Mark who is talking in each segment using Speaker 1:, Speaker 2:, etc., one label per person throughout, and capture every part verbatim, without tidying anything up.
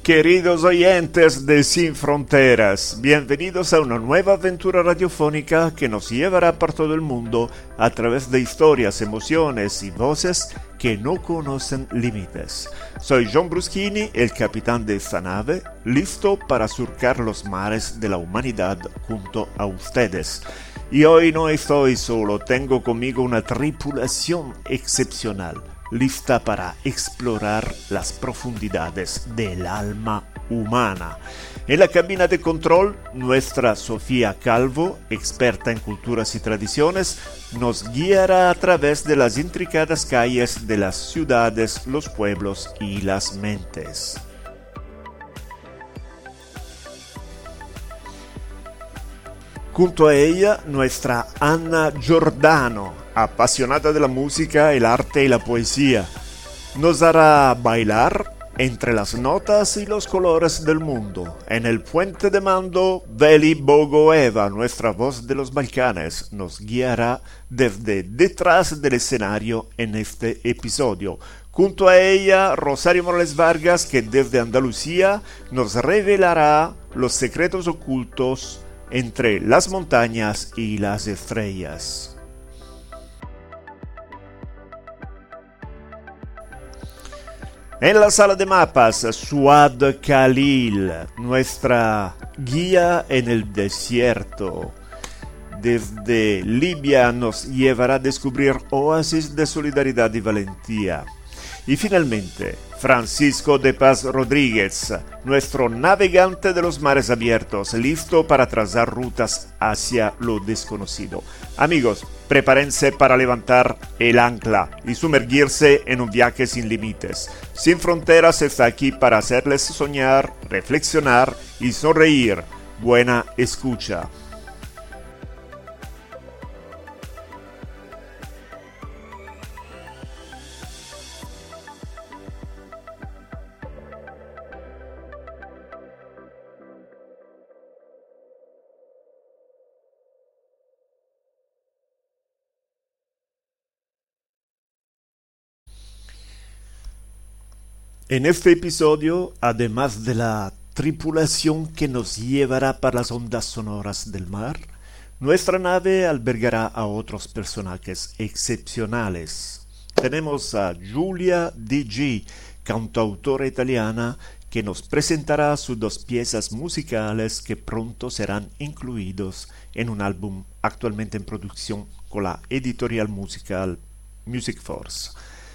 Speaker 1: Queridos oyentes de Sin Fronteras, bienvenidos a una nueva aventura radiofónica que nos llevará por todo el mundo a través de historias, emociones y voces que no conocen límites. Soy John Bruschini, el capitán de esta nave, listo para surcar los mares de la humanidad junto a ustedes. Y hoy no estoy solo, tengo conmigo una tripulación excepcional, lista para explorar las profundidades del alma humana. En la cabina de control, nuestra Sofía Calvo, experta en culturas y tradiciones, nos guiará a través de las intricadas calles de las ciudades, los pueblos y las mentes. Junto a ella, nuestra Anna Giordano, apasionada de la música, el arte y la poesía, nos hará bailar entre las notas y los colores del mundo. En el puente de mando, Veli Bogoeva, nuestra voz de los Balcanes, nos guiará desde detrás del escenario en este episodio. Junto a ella, Rosario Morales Vargas, que desde Andalucía nos revelará los secretos ocultos entre las montañas y las estrellas. En la sala de mapas, Suad Khalil, nuestra guía en el desierto. Desde Libia nos llevará a descubrir oasis de solidaridad y valentía. Y finalmente, Francisco de Paz Rodríguez, nuestro navegante de los mares abiertos, listo para trazar rutas hacia lo desconocido. Amigos, prepárense para levantar el ancla y sumergirse en un viaje sin límites. Sin Fronteras está aquí para hacerles soñar, reflexionar y sonreír. Buena escucha. En este episodio, además de la tripulación que nos llevará para las ondas sonoras del mar, nuestra nave albergará a otros personajes excepcionales. Tenemos a Giulia D G, cantautora italiana, que nos presentará sus dos piezas musicales que pronto serán incluidos en un álbum actualmente en producción con la editorial musical Music Force.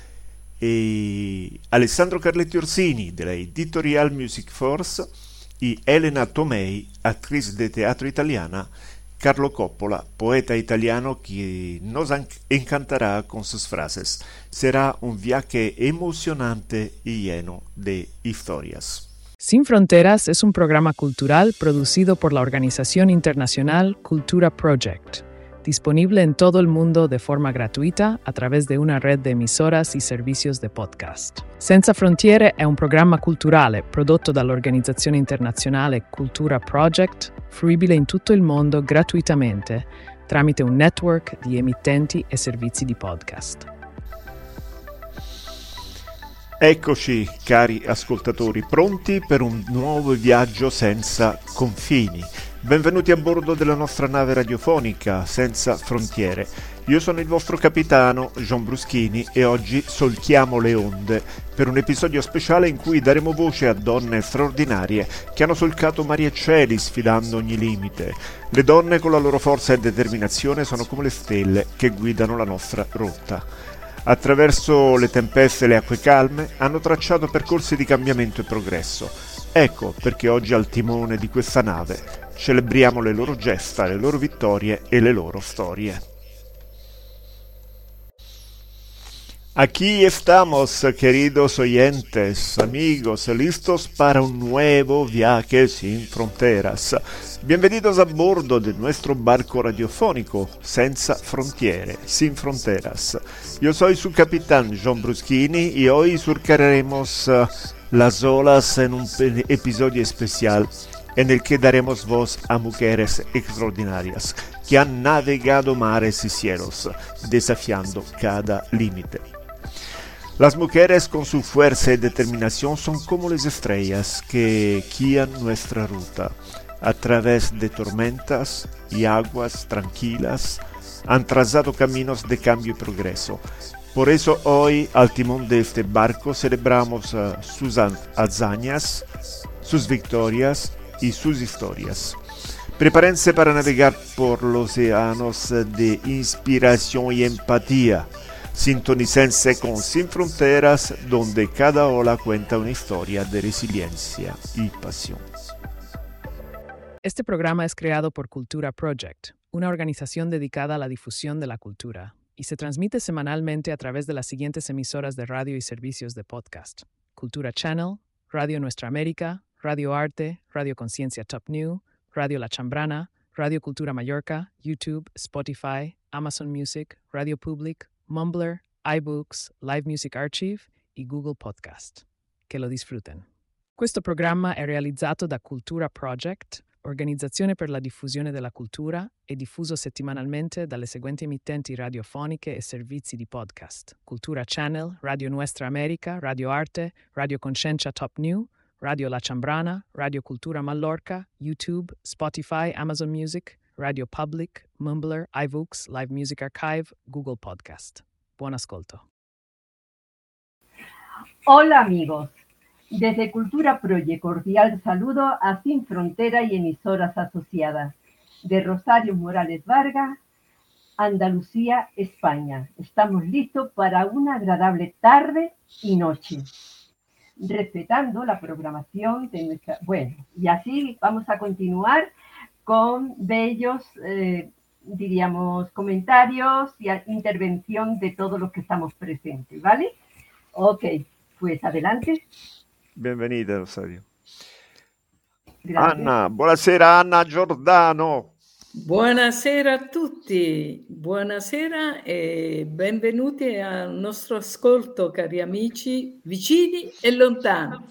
Speaker 1: Y Alessandro Carletti Orsini de la editorial Music Force y Elena Tomei, actriz de teatro italiana, Carlo Coppola, poeta italiano que nos encantará con sus frases. Será un viaje emocionante y lleno de historias.
Speaker 2: Sin Fronteras es un programa cultural producido por la organización internacional Cultura Project, disponible en todo el mundo de forma gratuita a través de una red de emisoras e servicios de podcast. Senza Frontiere è un programma culturale prodotto dall'organizzazione internazionale Cultura Project, fruibile in tutto il mondo gratuitamente tramite un network di emittenti e servizi di podcast.
Speaker 1: Eccoci, cari ascoltatori, pronti per un nuovo viaggio senza confini. Benvenuti a bordo della nostra nave radiofonica Senza Frontiere. Io sono il vostro capitano, John Bruschini, e oggi solchiamo le onde per un episodio speciale in cui daremo voce a donne straordinarie che hanno solcato mari e cieli sfidando ogni limite. Le donne con la loro forza e determinazione sono come le stelle che guidano la nostra rotta. Attraverso le tempeste e le acque calme hanno tracciato percorsi di cambiamento e progresso. Ecco perché oggi al timone di questa nave celebriamo le loro gesta, le loro vittorie e le loro storie. Aquí estamos, queridos oyentes, amigos, listos para un nuevo viaje sin fronteras. Bienvenidos a bordo de nuestro barco radiofónico, Senza Frontiere, Sin Fronteras. Yo soy su capitán, John Bruschini, y hoy surcaremos uh, las olas en un episodio especial en el que daremos voz a mujeres extraordinarias que han navegado mares y cielos, desafiando cada límite. Las mujeres con su fuerza y determinación son como las estrellas que guían nuestra ruta. A través de tormentas y aguas tranquilas han trazado caminos de cambio y progreso. Por eso hoy al timón de este barco celebramos uh, sus hazañas, sus victorias y sus historias. Prepárense para navegar por los océanos de inspiración y empatía. Sintonícense con Sin Fronteras, donde cada ola cuenta una historia de resiliencia y pasión.
Speaker 2: Este programa es creado por Cultura Project, una organización dedicada a la difusión de la cultura, y se transmite semanalmente a través de las siguientes emisoras de radio y servicios de podcast: Cultura Channel, Radio Nuestra América, Radio Arte, Radio Conciencia Top New, Radio La Chambrana, Radio Cultura Mallorca, YouTube, Spotify, Amazon Music, Radio Public, Mumbler, iBooks, Live Music Archive e Google Podcast. Che lo disfruten. Questo programma è realizzato da Cultura Project, organizzazione per la diffusione della cultura, e diffuso settimanalmente dalle seguenti emittenti radiofoniche e servizi di podcast: Cultura Channel, Radio Nuestra America, Radio Arte, Radio Conciencia Top New, Radio La Chambrana, Radio Cultura Mallorca, YouTube, Spotify, Amazon Music, Radio Public, Mumbler, iVoox, Live Music Archive, Google Podcast. Buon ascolto.
Speaker 3: Hola amigos, desde Cultura Project cordial saludo a Sin Frontera y emisoras asociadas de Rosario Morales Vargas, Andalucía, España. Estamos listos para una agradable tarde y noche, respetando la programación de nuestra... Bueno, y así vamos a continuar con bellos, eh, diríamos, comentarios y intervención de todos los que estamos presentes, ¿vale? Ok, pues adelante.
Speaker 1: Benvenuta Rosario.
Speaker 3: Grazie.
Speaker 1: Anna, buonasera Anna Giordano.
Speaker 4: Buonasera a tutti, buonasera e benvenuti al nostro ascolto, cari amici vicini e lontani.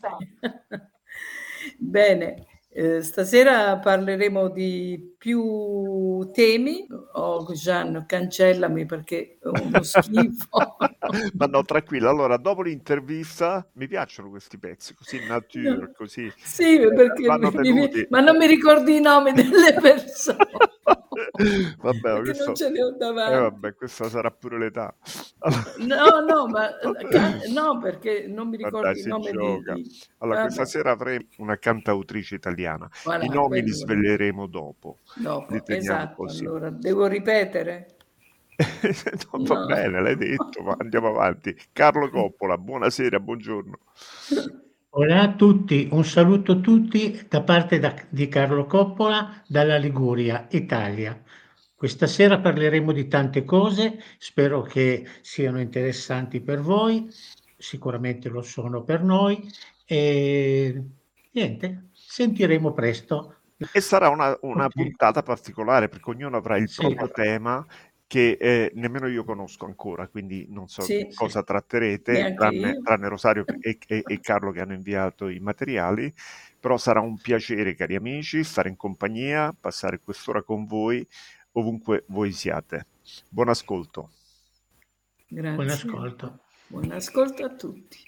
Speaker 4: Bene. Eh, stasera parleremo di più temi. Oh, Gian, cancellami perché è uno schifo.
Speaker 1: Ma no, tranquilla. Allora, dopo l'intervista, mi piacciono questi pezzi, così nature,
Speaker 4: No.
Speaker 1: così.
Speaker 4: Sì, perché mi,
Speaker 1: tenuti.
Speaker 4: ma non mi ricordi i nomi delle persone.
Speaker 1: Vabbè,
Speaker 4: perché
Speaker 1: questo,
Speaker 4: non ce ne ho davanti.
Speaker 1: Eh, vabbè, questa sarà pure l'età.
Speaker 4: No, no, ma no, perché non mi ricordo
Speaker 1: Vabbè,
Speaker 4: i
Speaker 1: si
Speaker 4: nomi
Speaker 1: gioca.
Speaker 4: di...
Speaker 1: Allora,
Speaker 4: Vabbè.
Speaker 1: questa sera avremo una cantautrice italiana.
Speaker 4: Voilà,
Speaker 1: I nomi li
Speaker 4: quello.
Speaker 1: sveleremo dopo.
Speaker 4: Dopo,
Speaker 1: Li teniamo
Speaker 4: esatto,
Speaker 1: così.
Speaker 4: allora, devo ripetere?
Speaker 1: No, va
Speaker 4: No.
Speaker 1: bene, l'hai detto, ma andiamo avanti. Carlo Coppola, buonasera, buongiorno.
Speaker 5: Hola a tutti, un saluto a tutti da parte da- di Carlo Coppola dalla Liguria, Italia. Questa sera parleremo di tante cose, spero che siano interessanti per voi, sicuramente lo sono per noi e niente, sentiremo presto.
Speaker 1: E sarà una, una
Speaker 5: Ok.
Speaker 1: puntata particolare perché ognuno avrà il
Speaker 5: Sì.
Speaker 1: proprio tema che eh, nemmeno io conosco ancora, quindi non so
Speaker 4: Sì,
Speaker 1: di cosa tratterete,
Speaker 4: neanche
Speaker 1: tranne,
Speaker 4: io.
Speaker 1: tranne Rosario e, e- e Carlo che hanno inviato i materiali, però sarà un piacere, cari amici, stare in compagnia, passare quest'ora con voi, ovunque voi siate. Buon ascolto.
Speaker 4: Grazie.
Speaker 5: Buon ascolto.
Speaker 4: Buon ascolto a tutti.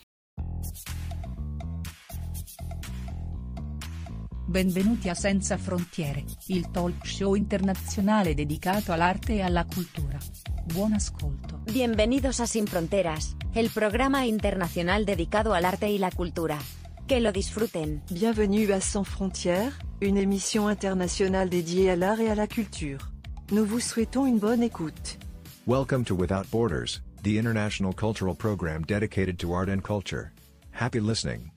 Speaker 6: Benvenuti a Senza Frontiere, il talk show internazionale dedicato all'arte e alla cultura. Buon ascolto.
Speaker 7: Bienvenidos a Sin Fronteras, el programa internacional dedicado al arte y la cultura. Que lo disfruten.
Speaker 8: Bienvenue à Sans Frontières, une émission internationale dédiée à l'art et à la culture. Nous vous souhaitons une bonne écoute.
Speaker 9: Welcome to Without Borders, the international cultural program dedicated to art and culture. Happy listening.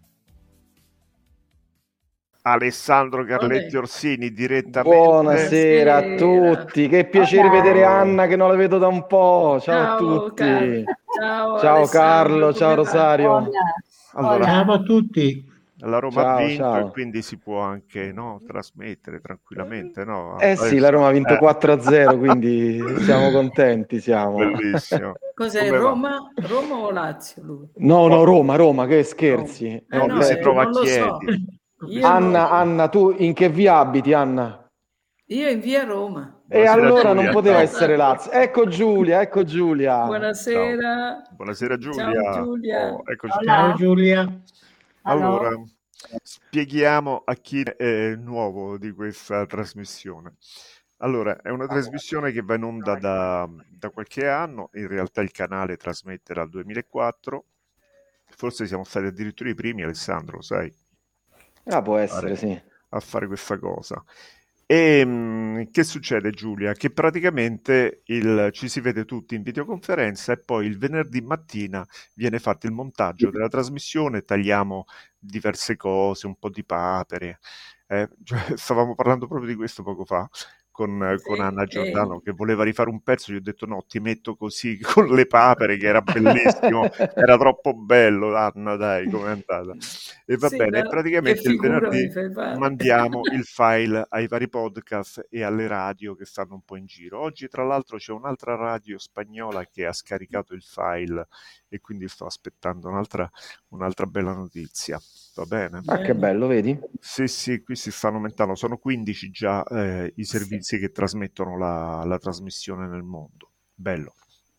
Speaker 1: Alessandro Carletti
Speaker 4: Vabbè.
Speaker 1: Orsini direttamente.
Speaker 10: Buonasera a
Speaker 4: Buonasera.
Speaker 10: tutti, che piacere
Speaker 4: Ciao.
Speaker 10: vedere Anna che non la vedo da un po'. Ciao, a
Speaker 4: Ciao,
Speaker 10: tutti.
Speaker 4: Carlo. Ciao,
Speaker 10: Ciao
Speaker 4: Alessandro,
Speaker 10: Carlo, ciao
Speaker 4: come va?
Speaker 10: Rosario.
Speaker 3: Hola.
Speaker 1: Allora,
Speaker 5: Ciao a tutti.
Speaker 1: la Roma
Speaker 10: Ciao,
Speaker 1: ha vinto
Speaker 10: ciao.
Speaker 1: e quindi si può anche no, trasmettere tranquillamente. No?
Speaker 10: Eh sì, la Roma ha vinto
Speaker 1: Eh,
Speaker 10: quattro a zero, quindi siamo contenti, siamo.
Speaker 1: Bellissimo.
Speaker 4: Cos'è,
Speaker 1: Come va?
Speaker 4: Roma, Roma o Lazio lui?
Speaker 10: No, no, Roma, Roma, che scherzi.
Speaker 4: Eh,
Speaker 1: No,
Speaker 10: Eh,
Speaker 1: lui
Speaker 4: no,
Speaker 1: si
Speaker 10: beh.
Speaker 4: eh,
Speaker 1: trova a
Speaker 4: non lo so.
Speaker 1: Chieti.
Speaker 4: Io,
Speaker 10: Anna,
Speaker 4: no.
Speaker 10: Anna, tu in che via abiti, Anna?
Speaker 4: Io in via Roma.
Speaker 10: E allora
Speaker 1: Giulia.
Speaker 10: non poteva essere Lazio. Ecco Giulia, ecco Giulia.
Speaker 4: Buonasera.
Speaker 1: Ciao. Buonasera Giulia.
Speaker 4: Ciao Giulia.
Speaker 1: Oh, eccoci
Speaker 3: Hola.
Speaker 5: Ciao Giulia.
Speaker 1: Allora, spieghiamo a chi è nuovo di questa trasmissione. Allora, è una trasmissione che va in onda da, da qualche anno, in realtà il canale trasmette dal duemilaquattro, forse siamo stati addirittura i primi, Alessandro, lo sai?
Speaker 10: Ah, può essere,
Speaker 1: a fare,
Speaker 10: sì.
Speaker 1: a fare questa cosa. E mh, che succede, Giulia? Che praticamente il, ci si vede tutti in videoconferenza e poi il venerdì mattina viene fatto il montaggio della trasmissione, tagliamo diverse cose, un po' di papere. Eh, cioè, stavamo parlando proprio di questo poco fa con,
Speaker 4: Sì,
Speaker 1: con Anna Giordano
Speaker 4: eh.
Speaker 1: che voleva rifare un pezzo, gli ho detto no, ti metto così con le papere, che era bellissimo, era troppo bello. Anna, dai, com'è andata? E va
Speaker 4: Sì,
Speaker 1: bene, e
Speaker 4: no, che
Speaker 1: praticamente il
Speaker 4: figura mi
Speaker 1: venerdì
Speaker 4: fai fare?
Speaker 1: mandiamo il file ai vari podcast e alle radio che stanno un po' in giro. Oggi tra l'altro c'è un'altra radio spagnola che ha scaricato il file e quindi sto aspettando un'altra, un'altra bella notizia. Va bene?
Speaker 10: Ah, che bello, vedi?
Speaker 1: Sì, sì, qui si stanno aumentando, sono quindici già eh, i servizi che trasmettono la, la trasmissione nel mondo. Bello.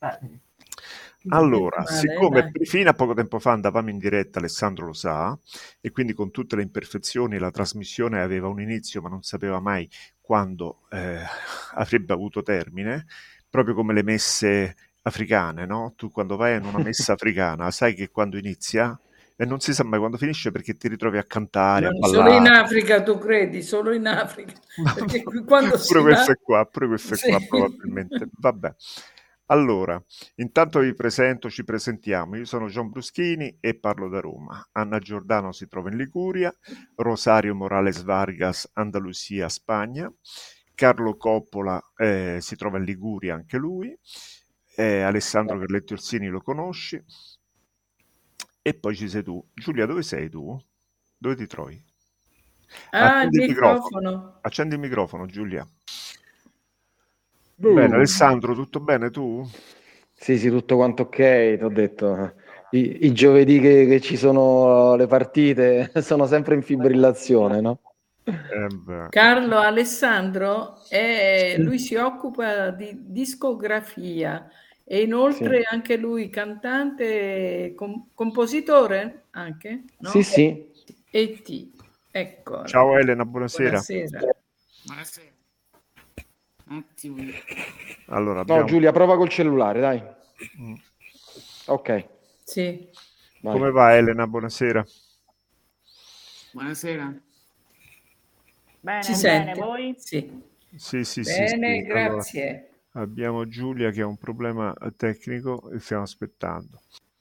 Speaker 1: Allora,
Speaker 4: Male,
Speaker 1: siccome
Speaker 4: dai.
Speaker 1: fino a poco tempo fa andavamo in diretta, Alessandro lo sa, e quindi con tutte le imperfezioni la trasmissione aveva un inizio ma non sapeva mai quando eh, avrebbe avuto termine, proprio come le messe africane, no? Tu quando vai in una messa africana sai che quando inizia e non si sa mai quando finisce perché ti ritrovi a cantare, a
Speaker 4: Non solo in
Speaker 1: ballare.
Speaker 4: Africa, tu credi, solo in Africa. Perché qui quando
Speaker 1: Pure
Speaker 4: si
Speaker 1: questo
Speaker 4: va...
Speaker 1: è qua, pure questo è
Speaker 4: Sì.
Speaker 1: qua probabilmente. Vabbè. Allora, intanto vi presento, ci presentiamo. Io sono Gian Bruschini e parlo da Roma. Anna Giordano si trova in Liguria, Rosario Morales Vargas, Andalusia, Spagna. Carlo Coppola eh, si trova in Liguria anche lui. Eh, Alessandro Carletti Orsini lo conosci. E poi ci sei tu. Giulia, dove sei tu? Dove ti trovi?
Speaker 4: Ah,
Speaker 1: Accendi
Speaker 4: il
Speaker 1: il microfono.
Speaker 4: microfono.
Speaker 1: Accendi il microfono, Giulia.
Speaker 10: Boom.
Speaker 1: Bene, Alessandro, tutto bene tu?
Speaker 10: Sì, sì, tutto quanto ok, ti ho detto. I, i giovedì che, che ci sono le partite sono sempre in fibrillazione, no?
Speaker 1: Eh beh.
Speaker 4: Carlo Alessandro, è, lui si occupa di discografia e inoltre
Speaker 10: Sì.
Speaker 4: anche lui cantante, com- compositore anche, no?
Speaker 10: Sì, sì.
Speaker 4: E ti, ecco.
Speaker 1: Ciao Elena, buonasera.
Speaker 4: Buonasera.
Speaker 11: Buonasera. Un attimo.
Speaker 1: Allora,
Speaker 10: No,
Speaker 1: abbiamo...
Speaker 10: Giulia, prova col cellulare, dai.
Speaker 1: Mm.
Speaker 10: Ok.
Speaker 4: Sì.
Speaker 10: Vai.
Speaker 1: Come va Elena? Buonasera.
Speaker 11: Buonasera.
Speaker 12: Bene,
Speaker 4: Ci
Speaker 12: bene,
Speaker 4: sente?
Speaker 12: voi?
Speaker 4: Sì.
Speaker 1: Sì, sì, sì,
Speaker 4: Bene,
Speaker 1: sì.
Speaker 4: grazie.
Speaker 1: Allora, abbiamo Giulia che ha un problema tecnico e stiamo aspettando.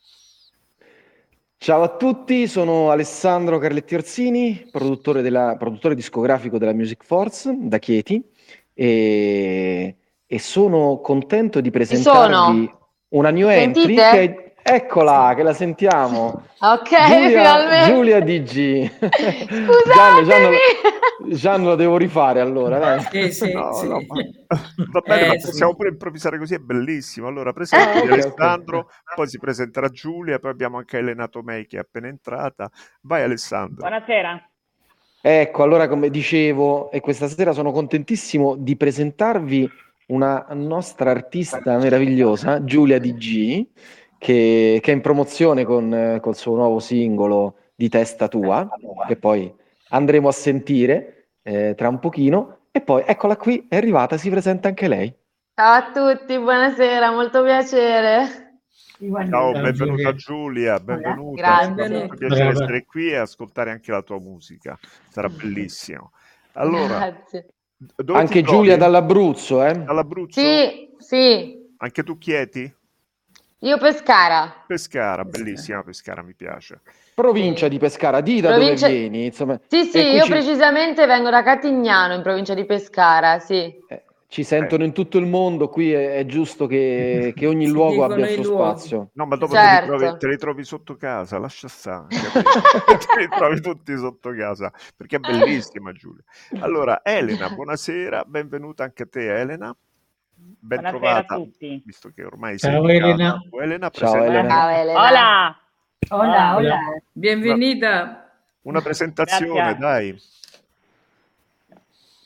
Speaker 10: Ciao a tutti, sono Alessandro Carletti Orsini, produttore, della, produttore discografico della Music Force da Chieti e, e sono contento di presentarvi
Speaker 13: sono.
Speaker 10: una new entry
Speaker 13: Sentite?
Speaker 10: che eccola, che la sentiamo.
Speaker 13: Ok,
Speaker 10: Giulia,
Speaker 13: finalmente.
Speaker 10: Giulia D G.
Speaker 13: Scusatemi.
Speaker 10: Gian, Gian, Gian lo devo rifare allora, dai.
Speaker 4: Sì, sì,
Speaker 1: No,
Speaker 4: sì.
Speaker 1: no, ma... Va bene,
Speaker 4: Eh,
Speaker 1: ma possiamo
Speaker 4: sì.
Speaker 1: pure improvvisare così, è bellissimo. Allora, presenti
Speaker 10: Ah, ok,
Speaker 1: Alessandro,
Speaker 10: ok.
Speaker 1: poi si presenterà Giulia, poi abbiamo anche Elena Tomei che è appena entrata. Vai Alessandro.
Speaker 12: Buonasera.
Speaker 10: Ecco, allora come dicevo, e questa sera sono contentissimo di presentarvi una nostra artista meravigliosa, Giulia D G, che, che è in promozione con eh, col suo nuovo singolo Di testa tua, che poi andremo a sentire eh, tra un pochino. E poi eccola qui, è arrivata, si presenta anche lei.
Speaker 13: Ciao a tutti, buonasera, molto piacere.
Speaker 1: Ciao,
Speaker 5: Ciao,
Speaker 1: benvenuta
Speaker 5: Giulia.
Speaker 1: Giulia, benvenuta.
Speaker 13: Grazie.
Speaker 1: Ci fa molto
Speaker 4: Benvenuta.
Speaker 1: piacere
Speaker 5: Brava.
Speaker 1: essere qui e ascoltare anche la tua musica. Sarà bellissimo. Allora,
Speaker 13: Grazie.
Speaker 1: dove
Speaker 10: Anche
Speaker 1: ti trovi?
Speaker 10: Giulia dall'Abruzzo, eh?
Speaker 1: Dall'Abruzzo?
Speaker 13: Sì, sì,
Speaker 1: Anche tu Chieti?
Speaker 13: io Pescara.
Speaker 1: Pescara, bellissima Pescara, mi piace.
Speaker 10: Provincia
Speaker 13: Sì.
Speaker 10: di Pescara, di da
Speaker 13: Provincia-
Speaker 10: dove vieni, insomma.
Speaker 13: Sì, sì,
Speaker 10: E qui
Speaker 13: io
Speaker 10: ci,
Speaker 13: precisamente vengo da Catignano, in provincia di Pescara, sì.
Speaker 10: eh, ci sentono in tutto il mondo, qui è, è giusto che, che ogni
Speaker 4: Si
Speaker 10: luogo
Speaker 4: dicono
Speaker 10: abbia il
Speaker 4: i
Speaker 10: suo
Speaker 4: luoghi.
Speaker 10: spazio.
Speaker 1: No, ma dopo
Speaker 13: Certo.
Speaker 1: te, li trovi, te li trovi sotto casa, lascia stare. capito? Te li trovi tutti sotto casa, perché è bellissima Giulia. Allora, Elena, buonasera, benvenuta anche a te Elena. Ben
Speaker 12: Buonasera
Speaker 1: trovata,
Speaker 12: a tutti.
Speaker 1: visto che ormai
Speaker 5: Ciao,
Speaker 1: sei
Speaker 5: Elena.
Speaker 1: Tu, Elena,
Speaker 10: Ciao,
Speaker 1: presenta
Speaker 10: Elena.
Speaker 13: Ciao Elena.
Speaker 12: Hola.
Speaker 3: Hola, hola.
Speaker 4: Benvenuta.
Speaker 1: una presentazione,
Speaker 12: Grazie.
Speaker 1: dai.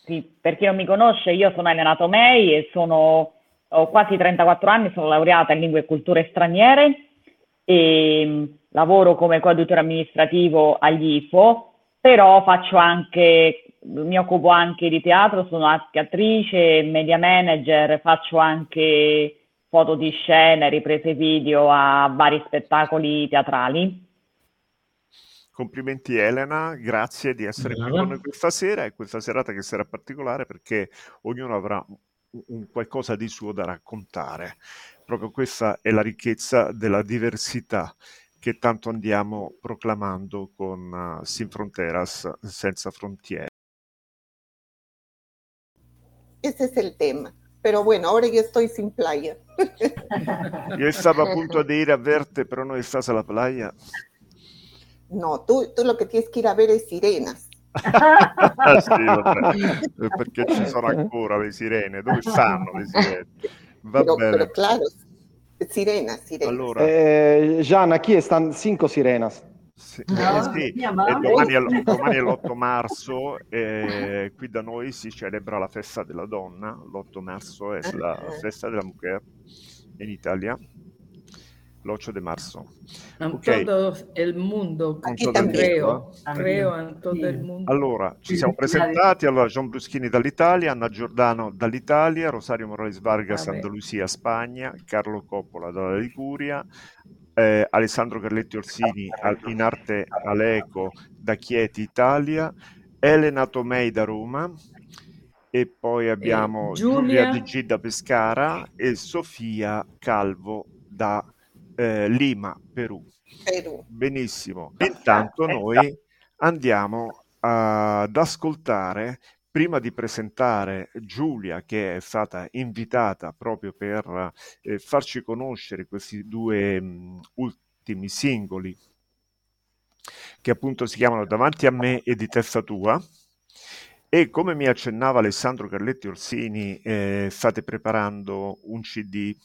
Speaker 12: sì, per chi non mi conosce, io sono Elena Tomei e sono, ho quasi trentaquattro anni, sono laureata in lingue e culture straniere e lavoro come coadiutore amministrativo agli I F O, però faccio anche, mi occupo anche di teatro, sono anche attrice, media manager, faccio anche foto di scena, riprese video a vari spettacoli teatrali.
Speaker 1: Complimenti Elena, grazie di essere qui con noi questa sera, e questa serata che sarà particolare perché ognuno avrà un, un qualcosa di suo da raccontare. Proprio questa è la ricchezza della diversità che tanto andiamo proclamando con uh, Sin Fronteras, senza frontiere.
Speaker 14: Ese es el tema. Pero bueno, ahora yo estoy sin playa.
Speaker 1: Yo estaba a punto de ir a verte, pero no estás a la playa.
Speaker 14: No, tú, tú lo que tienes que ir a ver es sirenas.
Speaker 1: Sì, vabbè, perché ci sono ancora le sirene. Dove stanno le sirene? Va
Speaker 14: pero,
Speaker 1: bene.
Speaker 14: pero claro, sirenas, sirenas.
Speaker 1: Allora,
Speaker 10: Eh, Gian, aquí están cinco sirenas.
Speaker 1: sì,
Speaker 3: No,
Speaker 1: eh, sì,
Speaker 3: mi
Speaker 1: e
Speaker 3: amavo.
Speaker 1: domani, è l- domani è l'otto marzo e qui da noi si celebra la festa della donna. L'otto marzo è la festa della mujer in Italia. L'otto di marzo.
Speaker 4: En
Speaker 1: Ok,
Speaker 4: todo el mundo,
Speaker 1: con todo il
Speaker 4: creo,
Speaker 1: mondo.
Speaker 4: creo en todo el mundo.
Speaker 1: Allora, ci
Speaker 3: Sì,
Speaker 1: siamo
Speaker 3: sì,
Speaker 1: presentati. Allora, John Bruschini dall'Italia, Anna Giordano dall'Italia, Rosario Morales Vargas,
Speaker 4: Vabbè.
Speaker 1: Andalusia, Spagna, Carlo Coppola dalla Liguria, eh, Alessandro Carletti Orsini al- in arte Aleco da Chieti, Italia, Elena Tomei da Roma, e poi abbiamo Giulia
Speaker 4: Giulia,
Speaker 1: Di G da Pescara e Sofia Calvo da eh, Lima, Perù.
Speaker 14: Perú.
Speaker 1: Benissimo. Intanto noi andiamo ad ascoltare, prima di presentare Giulia, che è stata invitata proprio per eh, farci conoscere questi due mh, ultimi singoli, che appunto si chiamano Davanti a me e Di testa tua. E come mi accennava Alessandro Carletti Orsini, eh, state preparando un C D.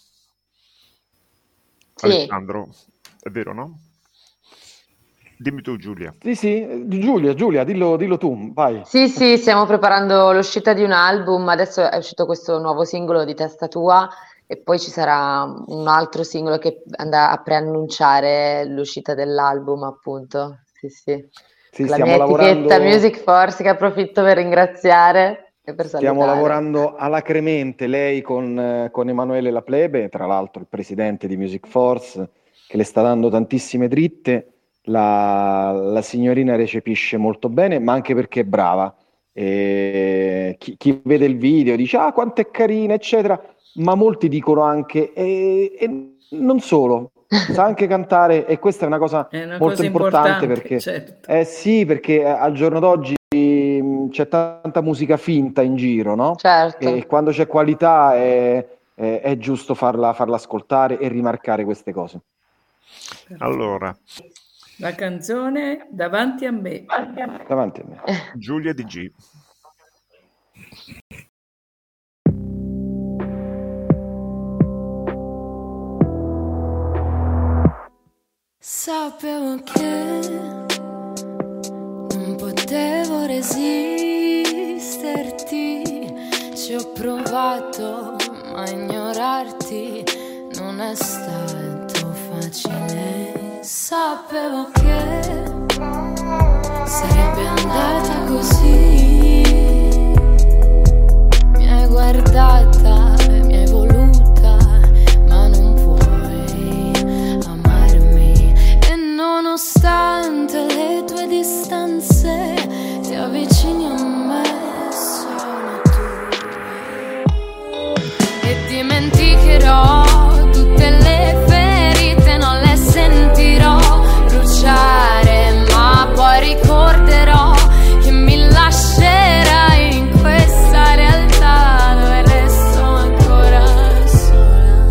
Speaker 13: Sì,
Speaker 1: Alessandro, è vero, no? Dimmi tu, Giulia.
Speaker 10: Sì, sì, Giulia, Giulia, dillo, dillo tu, vai.
Speaker 13: sì, sì, stiamo preparando l'uscita di un album, adesso è uscito questo nuovo singolo di Testa Tua e poi ci sarà un altro singolo che andrà a preannunciare l'uscita dell'album, appunto. Sì, sì.
Speaker 10: Sì,
Speaker 13: Con la
Speaker 10: stiamo
Speaker 13: mia etichetta
Speaker 10: lavorando,
Speaker 13: Music Force, che approfitto per ringraziare e per
Speaker 10: stiamo
Speaker 13: salutare.
Speaker 10: lavorando alacremente, lei con, eh, con Emanuele La Plebe, tra l'altro il presidente di Music Force, che le sta dando tantissime dritte. La, la signorina recepisce molto bene, ma anche perché è brava. E chi, chi vede il video dice ah quanto è carina, eccetera, ma molti dicono anche e, e non solo, sa anche cantare, e questa è una cosa
Speaker 4: è una
Speaker 10: molto
Speaker 4: cosa
Speaker 10: importante,
Speaker 4: importante,
Speaker 10: perché
Speaker 4: certo.
Speaker 10: eh sì, perché al giorno d'oggi mh, c'è tanta musica finta in giro, no?
Speaker 13: Certo.
Speaker 10: E quando c'è qualità è, è- è giusto farla, farla ascoltare e rimarcare queste cose.
Speaker 1: Allora,
Speaker 4: La canzone Davanti a me.
Speaker 10: Davanti a me.
Speaker 1: Giulia Di G.
Speaker 15: Sapevo che non potevo resisterti, ci ho provato, ma ignorarti non è stato facile. Sapevo che sarebbe andata così, mi hai guardata, mi hai voluta, ma non puoi amarmi. E nonostante le tue distanze, ti avvicini a me solo tu. E dimenticherò tutte le ferite, non le sentirò bruciare, ma poi ricorderò che mi lascerai in questa realtà dove resto ancora sola.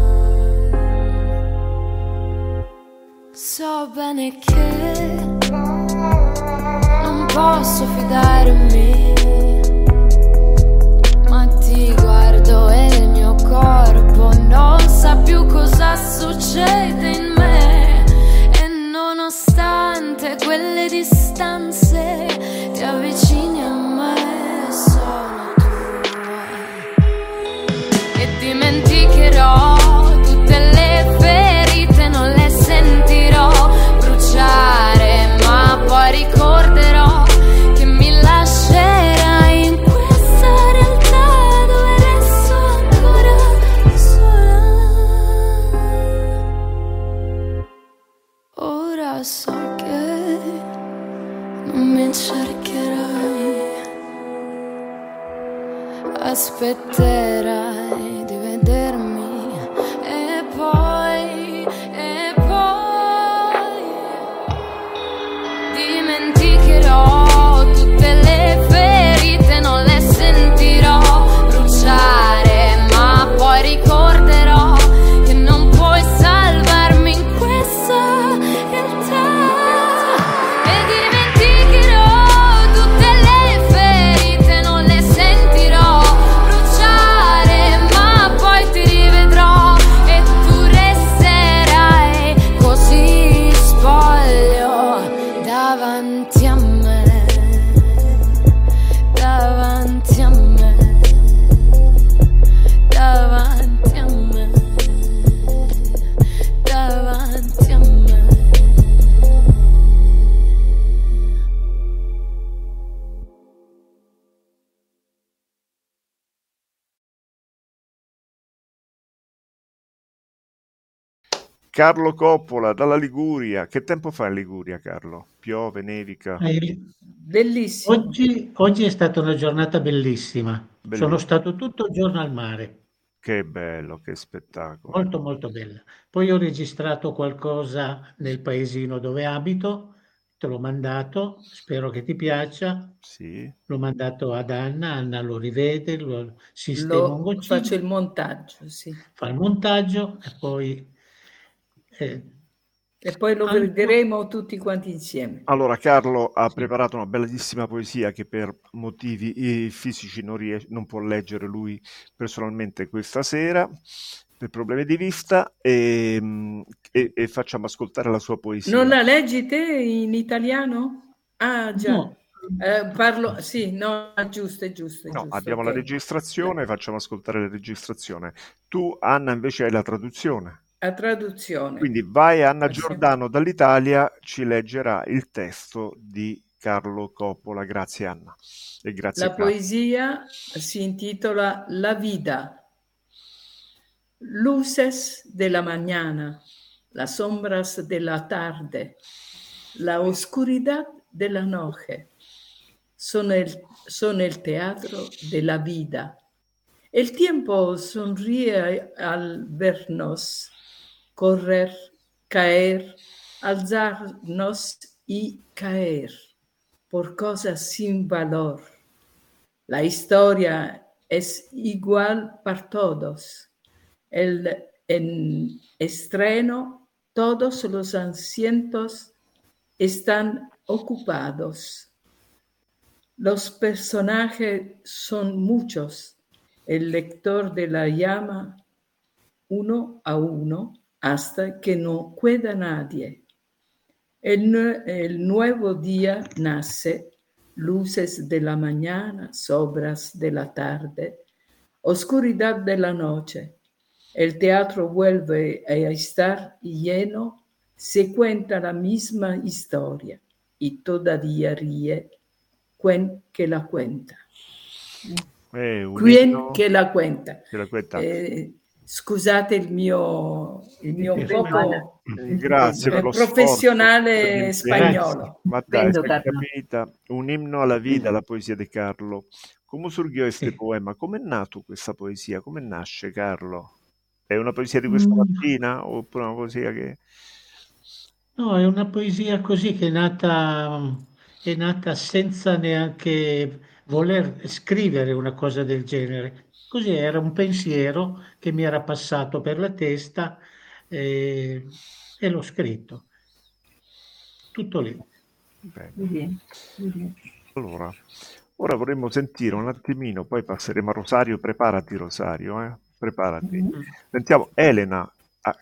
Speaker 15: So bene che non posso fidarmi, ma ti guardo e il mio corpo non sa più cosa succede in me. E nonostante quelle distanze, ti avvicini a me solo già so che non mi cercherai, aspetterai di vedermi e poi, e poi dimenticherò tutte le ferite, non le sentirò bruciare, ma poi ricorderò che non puoi salvarmi in questa realtà. E dimenticherò tutte le ferite, non le sentirò bruciare, ma poi ti rivedrò e tu resterai così spoglio davanti a me, davanti a me, davanti a me, davanti a me.
Speaker 1: Carlo Coppola dalla Liguria. Che tempo fa in Liguria, Carlo? Piove, nevica?
Speaker 5: Eh,
Speaker 4: Bellissimo.
Speaker 5: Oggi, oggi è stata una giornata bellissima.
Speaker 1: Bellissimo.
Speaker 5: Sono stato tutto il giorno al mare,
Speaker 1: Che bello, che spettacolo.
Speaker 5: molto molto bella. Poi ho registrato qualcosa nel paesino dove abito, te l'ho mandato, spero che ti piaccia.
Speaker 1: Sì.
Speaker 5: L'ho mandato ad Anna, Anna lo rivede, lo sistema un
Speaker 4: Lo
Speaker 5: goccino,
Speaker 4: faccio il montaggio, sì.
Speaker 5: fa il montaggio e poi eh,
Speaker 4: E poi lo
Speaker 5: Anche-
Speaker 4: vedremo tutti quanti insieme.
Speaker 1: Allora, Carlo ha preparato una bellissima poesia che per motivi eh, fisici non, ries- non può leggere lui personalmente questa sera, per problemi di vista, e, mm, e- e facciamo ascoltare la sua poesia.
Speaker 4: Non la leggi te in italiano? Ah, già.
Speaker 5: No.
Speaker 4: Eh, parlo, sì, no, giusto, è giusto, è
Speaker 1: No,
Speaker 4: giusto,
Speaker 1: abbiamo
Speaker 4: ok.
Speaker 1: la registrazione, facciamo ascoltare la registrazione. Tu, Anna, invece hai la traduzione.
Speaker 4: A traduzione.
Speaker 1: Quindi vai, Anna
Speaker 4: Passiamo.
Speaker 1: Giordano dall'Italia ci leggerà il testo di Carlo Coppola. Grazie, Anna. E grazie,
Speaker 4: La
Speaker 1: Carlo.
Speaker 4: poesia si intitola La vida. Luces de la mañana, las sombras de la tarde, la oscuridad de la noche son el, son el teatro de la vida. El tiempo sonríe al vernos correr, caer, alzarnos y caer por cosas sin valor. La historia es igual para todos. El, en estreno, todos los asientos están ocupados. Los personajes son muchos. El lector de la llama uno a uno hasta que no queda nadie. El, nue- el nuevo día nace, luces de la mañana, sombras de la tarde, oscuridad de la noche. El teatro vuelve a estar lleno, se cuenta la misma historia y todavía ríe quien que la cuenta.
Speaker 1: Eh, un
Speaker 4: Quien
Speaker 1: inno
Speaker 4: che la cuenta.
Speaker 1: che la cuenta.
Speaker 4: Eh, scusate il mio, il mio
Speaker 5: Sì,
Speaker 4: poco
Speaker 1: Grazie per
Speaker 4: eh,
Speaker 1: lo
Speaker 4: professionale
Speaker 1: sforzo, per l'impegno.
Speaker 4: spagnolo.
Speaker 1: Ma dai,
Speaker 3: Prendo,
Speaker 1: sei
Speaker 3: Carlo.
Speaker 1: capita? Un inno alla vita, la poesia di Carlo. Come surgió este
Speaker 5: Sì.
Speaker 1: poema? Come è nato questa poesia? Come nasce, Carlo? È una poesia di questa
Speaker 5: Mm.
Speaker 1: mattina oppure una poesia che...
Speaker 5: No, è una poesia così che è nata, è nata senza neanche voler scrivere una cosa del genere. Così era un pensiero che mi era passato per la testa eh, e l'ho scritto. Tutto lì.
Speaker 1: Bene.
Speaker 3: Muy bien, muy bien.
Speaker 1: Allora, ora vorremmo sentire un attimino, poi passeremo a Rosario. Preparati, Rosario, eh? Preparati.
Speaker 3: Mhm.
Speaker 1: Sentiamo Elena. Ah,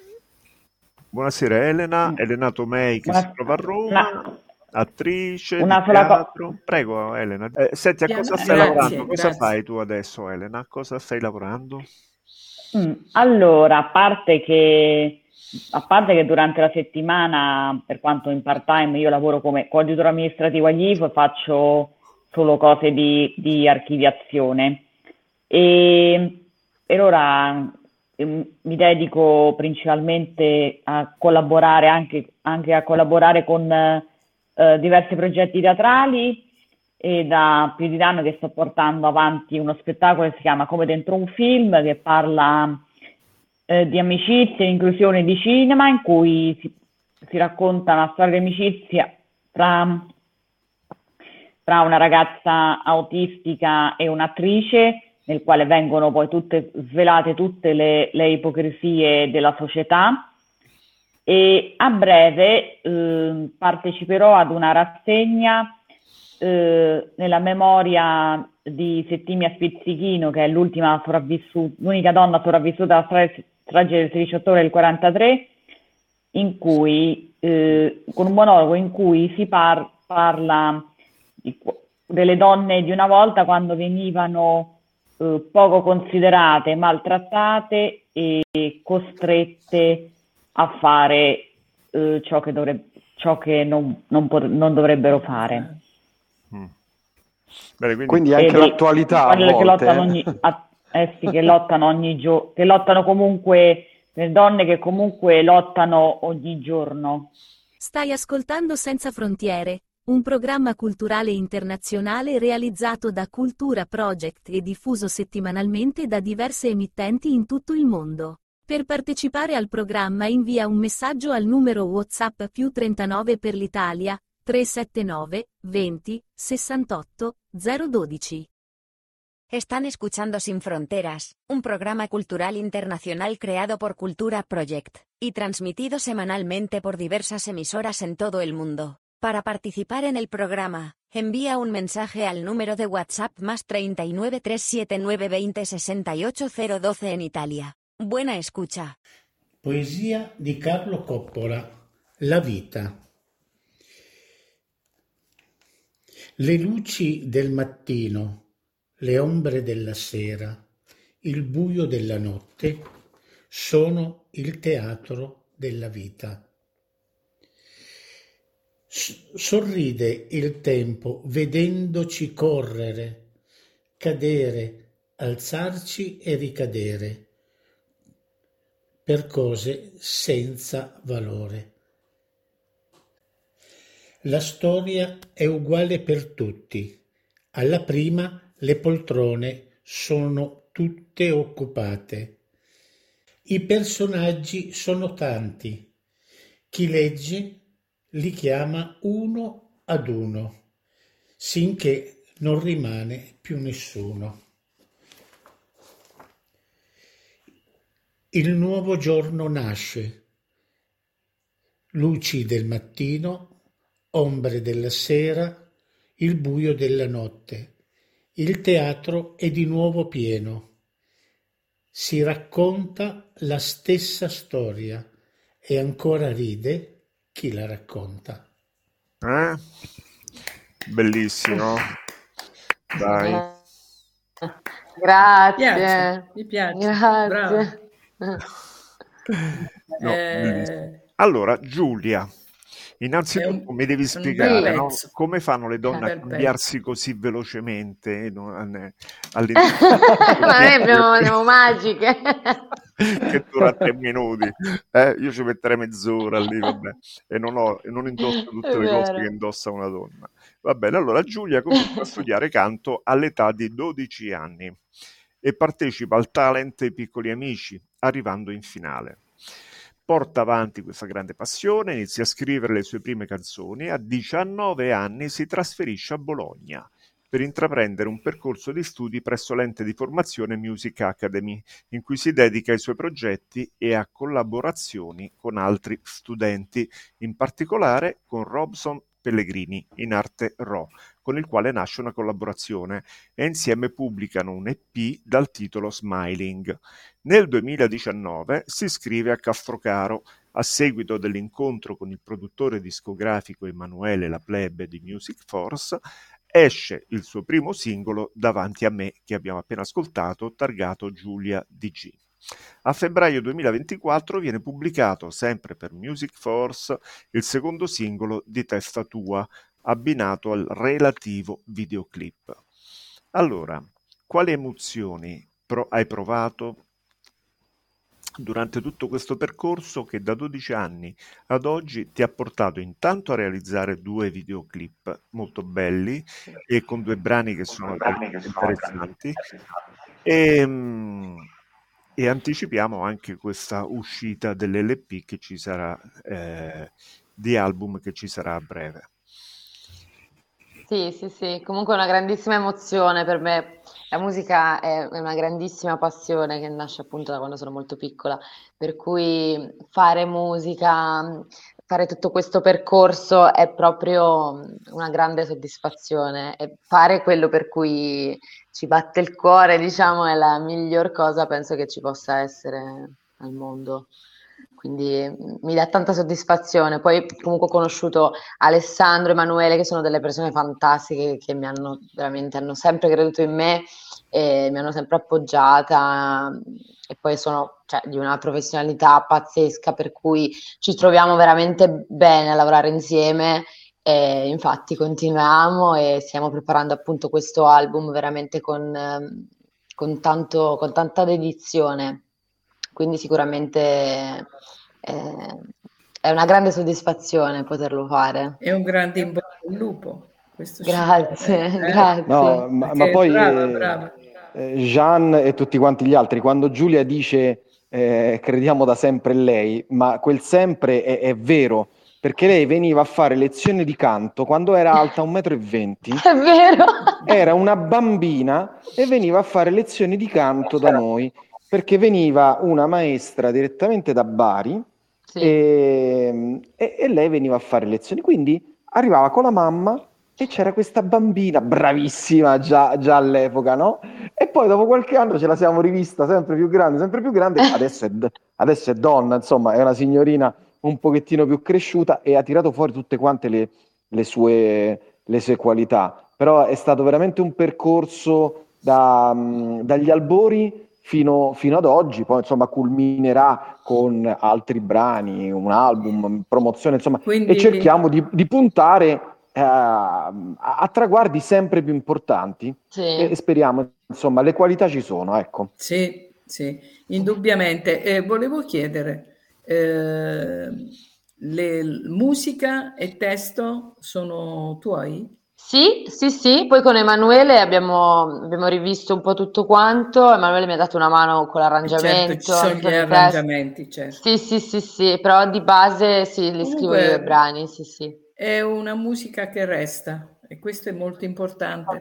Speaker 1: buonasera Elena,
Speaker 12: Mm.
Speaker 1: Elena Tomei che
Speaker 12: Una-
Speaker 1: si trova a Roma,
Speaker 12: una-
Speaker 1: attrice
Speaker 12: una
Speaker 1: di
Speaker 12: sola co-
Speaker 1: teatro. Prego Elena. Eh, senti, a
Speaker 4: Piano-
Speaker 1: cosa stai
Speaker 4: grazie,
Speaker 1: lavorando? Cosa
Speaker 4: grazie.
Speaker 1: fai tu adesso, Elena? A cosa stai lavorando?
Speaker 12: Mm, Allora, a parte che, a parte che durante la settimana, per quanto in part-time, io lavoro come coadiutore amministrativo agli I F, faccio solo cose di, di archiviazione. E per ora ehm, mi dedico principalmente a collaborare anche, anche a collaborare con eh, eh, diversi progetti teatrali e da più di un anno che sto portando avanti uno spettacolo che si chiama Come dentro un film, che parla eh, di amicizia e inclusione di cinema, in cui si, si racconta una storia di amicizia tra, tra una ragazza autistica e un'attrice, nel quale vengono poi tutte svelate tutte le, le ipocrisie della società. E a breve eh, parteciperò ad una rassegna eh, nella memoria di Settimia Spizzichino, che è l'ultima sopravvissuta, l'unica donna sopravvissuta alla strage, strage del tredici ottobre del quarantatré, in cui, eh, con un monologo in cui si par- parla di, delle donne di una volta, quando venivano eh, poco considerate, maltrattate e costrette a fare eh, ciò che, dovrebbe, ciò che non, non, pot- non dovrebbero fare.
Speaker 1: Mm. Bene, quindi,
Speaker 10: quindi anche
Speaker 12: del,
Speaker 10: l'attualità a
Speaker 12: quelle che
Speaker 10: volte,
Speaker 12: lottano
Speaker 10: eh.
Speaker 12: ogni, a, eh sì, che lottano ogni giorno, che lottano comunque, le donne che comunque lottano ogni giorno.
Speaker 16: Stai ascoltando Senza Frontiere, un programma culturale internazionale realizzato da Cultura Project e diffuso settimanalmente da diverse emittenti in tutto il mondo. Per partecipare al programma invia un messaggio al numero WhatsApp più trentanove per l'Italia, trescientosettantanove, venti, sessantotto, zero dodici.
Speaker 7: Están escuchando Sin Fronteras, un programa cultural internacional creado por Cultura Project, y transmitido semanalmente por diversas emisoras en todo el mundo. Para participar en el programa, envía un mensaje al número de WhatsApp más treinta y nueve trescientos setenta y nueve veinte sesenta y ocho cero doce en Italia. Buena escucha.
Speaker 5: Poesia di Carlo Coppola, La vita. Le luci del mattino, le ombre della sera, il buio della notte sono il teatro della vita. S- sorride il tempo vedendoci correre, cadere, alzarci e ricadere per cose senza valore. La storia è uguale per tutti. Alla prima le poltrone sono tutte occupate. I personaggi sono tanti. Chi legge li chiama uno ad uno, sinché non rimane più nessuno. Il nuovo giorno nasce. Luci del mattino, ombre della sera, il buio della notte. Il teatro è di nuovo pieno. Si racconta la stessa storia e ancora ride chi la racconta.
Speaker 1: Eh? Bellissimo. Dai.
Speaker 13: Grazie.
Speaker 4: Mi piace, mi piace.
Speaker 13: Grazie.
Speaker 1: No,
Speaker 4: Eh,
Speaker 1: allora, Giulia, innanzitutto mi devi spiegare, no,
Speaker 4: pezzo.
Speaker 1: come fanno le donne
Speaker 4: Un
Speaker 1: a
Speaker 4: bel
Speaker 1: cambiarsi così velocemente, no, alle- all'interno
Speaker 13: Ma noi abbiamo, siamo magiche.
Speaker 1: che dura tre minuti. Eh, io ci metterei mezz'ora lì, vabbè, e non, ho, e non indosso tutte
Speaker 13: È
Speaker 1: le cose
Speaker 13: vero.
Speaker 1: che indossa una donna. Va bene, allora Giulia comincia a studiare canto all'età di dodici anni e partecipa al talent dei Piccoli Amici, arrivando in finale. Porta avanti questa grande passione, inizia a scrivere le sue prime canzoni e a diciannove anni si trasferisce a Bologna per intraprendere un percorso di studi presso l'ente di formazione Music Academy, in cui si dedica ai suoi progetti e a collaborazioni con altri studenti, in particolare con Robson Pellegrini in arte Ro, con il quale nasce una collaborazione e insieme pubblicano un E P dal titolo Smiling. Nel duemiladiciannove si iscrive a Castrocaro a seguito dell'incontro con il produttore discografico Emanuele La Plebe di Music Force. Esce il suo primo singolo Davanti a me, che abbiamo appena ascoltato, targato Giulia D G. A febbraio duemilaventiquattro viene pubblicato, sempre per Music Force, il secondo singolo di Testa Tua, abbinato al relativo videoclip. Allora, quali emozioni pro- hai provato durante tutto questo percorso che da dodici anni ad oggi ti ha portato intanto a realizzare due videoclip molto belli e con due brani che sono interessanti e, e anticipiamo anche questa uscita dell'L P che ci sarà, eh, di album che ci sarà a breve.
Speaker 13: Sì, sì, sì, comunque è una grandissima emozione per me. La musica è è una grandissima passione che nasce appunto da quando sono molto piccola, per cui fare musica, fare tutto questo percorso è proprio una grande soddisfazione e fare quello per cui ci batte il cuore, diciamo, è la miglior cosa penso che ci possa essere al mondo. Quindi mm, mi dà tanta soddisfazione. Poi comunque ho conosciuto Alessandro, Emanuele, che sono delle persone fantastiche che mi hanno veramente, hanno sempre creduto in me e mi hanno sempre appoggiata e poi sono, cioè, di una professionalità pazzesca per cui ci troviamo veramente bene a lavorare insieme e infatti continuiamo e stiamo preparando appunto questo album veramente con, ehm, con tanto, con tanta dedizione. Quindi sicuramente eh, è una grande soddisfazione poterlo fare.
Speaker 4: È un grande in bocca al lupo. Questo ci
Speaker 13: Grazie,
Speaker 4: vuole, eh?
Speaker 13: grazie.
Speaker 10: No, ma, ma
Speaker 4: Perché
Speaker 10: poi
Speaker 4: brava,
Speaker 10: eh,
Speaker 4: brava.
Speaker 10: eh, Jean e tutti quanti gli altri, quando Giulia dice eh, crediamo da sempre in lei, ma quel sempre è, è vero, perché lei veniva a fare lezioni di canto quando era alta un metro e venti,
Speaker 13: È vero.
Speaker 10: era una bambina e veniva a fare lezioni di canto da noi, perché veniva una maestra direttamente da Bari
Speaker 13: Sì.
Speaker 10: e, e- e lei veniva a fare lezioni, quindi arrivava con la mamma e c'era questa bambina bravissima già, già all'epoca, no? E poi dopo qualche anno ce la siamo rivista sempre più grande, sempre più grande, adesso è, d- adesso è donna, insomma, è una signorina un pochettino più cresciuta e ha tirato fuori tutte quante le, le sue, le sue qualità. Però è stato veramente un percorso da, mh, dagli albori fino, fino ad oggi, poi insomma culminerà con altri brani, un album, promozione, insomma, e
Speaker 4: Quindi
Speaker 10: cerchiamo di, di puntare eh, a, a traguardi sempre più importanti e, e
Speaker 13: Sì.
Speaker 10: speriamo, insomma, le qualità ci sono, ecco.
Speaker 4: sì, sì, indubbiamente. E volevo chiedere, eh, le musica e testo sono tuoi?
Speaker 13: Sì, sì, sì, poi con Emanuele abbiamo, abbiamo rivisto un po' tutto quanto, Emanuele mi ha dato una mano con
Speaker 4: E certo,
Speaker 13: l'arrangiamento,
Speaker 4: ci sono
Speaker 13: anche
Speaker 4: gli
Speaker 13: con i testi.
Speaker 4: arrangiamenti, certo.
Speaker 13: Sì, sì, sì, sì, però di base sì, li scrivo io i
Speaker 4: Comunque
Speaker 13: brani, sì, sì.
Speaker 4: è una musica che resta e questo è molto importante,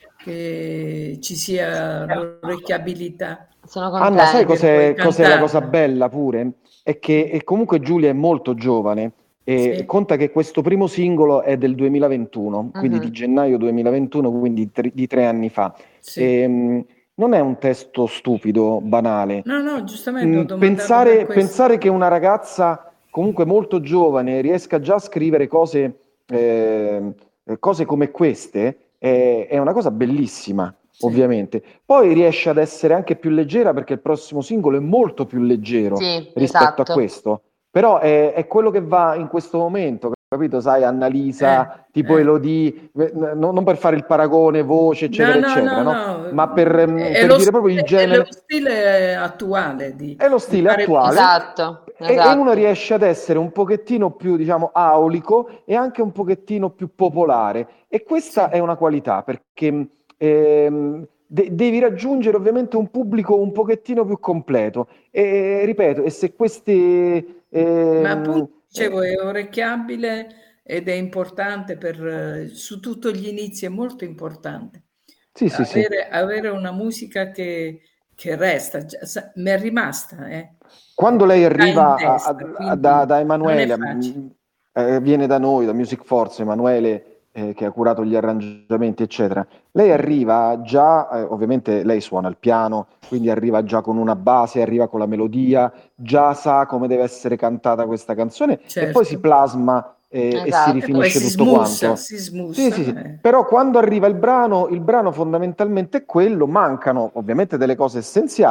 Speaker 4: che ci sia l'orecchiabilità
Speaker 13: Sono
Speaker 10: Anna, sai
Speaker 13: contenta.
Speaker 4: per poi
Speaker 10: cos'è, cos'è la cosa
Speaker 4: cantarla.
Speaker 10: bella pure? È che e comunque Giulia è molto giovane e
Speaker 4: Sì.
Speaker 10: conta che questo primo singolo è del duemilaventuno, quindi di
Speaker 13: Mhm.
Speaker 10: gennaio duemilaventuno, quindi tre- di tre anni fa.
Speaker 4: Sì.
Speaker 10: Ehm, non è un testo stupido, banale.
Speaker 4: No, no, giustamente ho
Speaker 10: Mm,
Speaker 4: domandato per
Speaker 10: Pensare,
Speaker 4: questo.
Speaker 10: pensare che una ragazza comunque molto giovane riesca già a scrivere cose, eh, cose come queste è, è una cosa bellissima,
Speaker 4: Sì.
Speaker 10: ovviamente. Poi riesce ad essere anche più leggera perché il prossimo singolo è molto più leggero
Speaker 13: Sì,
Speaker 10: rispetto a
Speaker 13: esatto.
Speaker 10: questo. Però è, è quello che va in questo momento, capito? Sai, Annalisa,
Speaker 4: Eh,
Speaker 10: tipo
Speaker 4: eh.
Speaker 10: Elodie, eh, no- non per fare il paragone, voce,
Speaker 4: No,
Speaker 10: eccetera,
Speaker 4: no,
Speaker 10: eccetera,
Speaker 4: no,
Speaker 10: no?
Speaker 4: no,
Speaker 10: Ma per, ehm,
Speaker 4: è
Speaker 10: per
Speaker 4: lo
Speaker 10: dire proprio il
Speaker 4: stile, è lo
Speaker 10: genere.
Speaker 4: stile attuale di,
Speaker 10: È lo
Speaker 4: di
Speaker 10: stile
Speaker 4: fare
Speaker 10: attuale
Speaker 4: musica.
Speaker 13: Esatto,
Speaker 10: e, e uno
Speaker 13: esatto.
Speaker 10: riesce ad essere un pochettino più, diciamo, aulico e anche un pochettino più popolare. E questa
Speaker 4: Sì.
Speaker 10: è una qualità perché ehm, de- devi raggiungere ovviamente un pubblico un pochettino più completo. E ripeto, e se queste...
Speaker 4: Ma
Speaker 10: ehm,
Speaker 4: appunto, dicevo,
Speaker 10: eh,
Speaker 4: è orecchiabile ed è importante per, eh, su tutto gli inizi, è molto importante
Speaker 10: sì, sì, sì.
Speaker 4: avere, avere una musica che, che resta, già- sa- mi è rimasta, eh,
Speaker 10: Quando lei
Speaker 4: sta in
Speaker 10: arriva a-
Speaker 4: testa,
Speaker 10: a- da,
Speaker 4: quindi
Speaker 10: da
Speaker 4: non è
Speaker 10: Emanuele,
Speaker 4: facile.
Speaker 10: mh, eh, viene da noi, da Music Force, Emanuele eh, che ha curato gli arrangiamenti, eccetera. Lei arriva già, eh, ovviamente lei suona il piano, quindi arriva già con una base, arriva con la melodia, già sa come deve essere cantata questa canzone e poi si
Speaker 4: Certo.
Speaker 10: plasma eh, e si
Speaker 13: Esatto.
Speaker 4: E poi
Speaker 10: rifinisce
Speaker 4: si
Speaker 10: tutto
Speaker 4: smussa,
Speaker 10: quanto.
Speaker 4: si
Speaker 10: Sì,
Speaker 4: smussa.
Speaker 10: sì, sì.
Speaker 4: eh.
Speaker 10: Però quando arriva il brano, il brano fondamentalmente è quello, mancano ovviamente delle cose essenziali,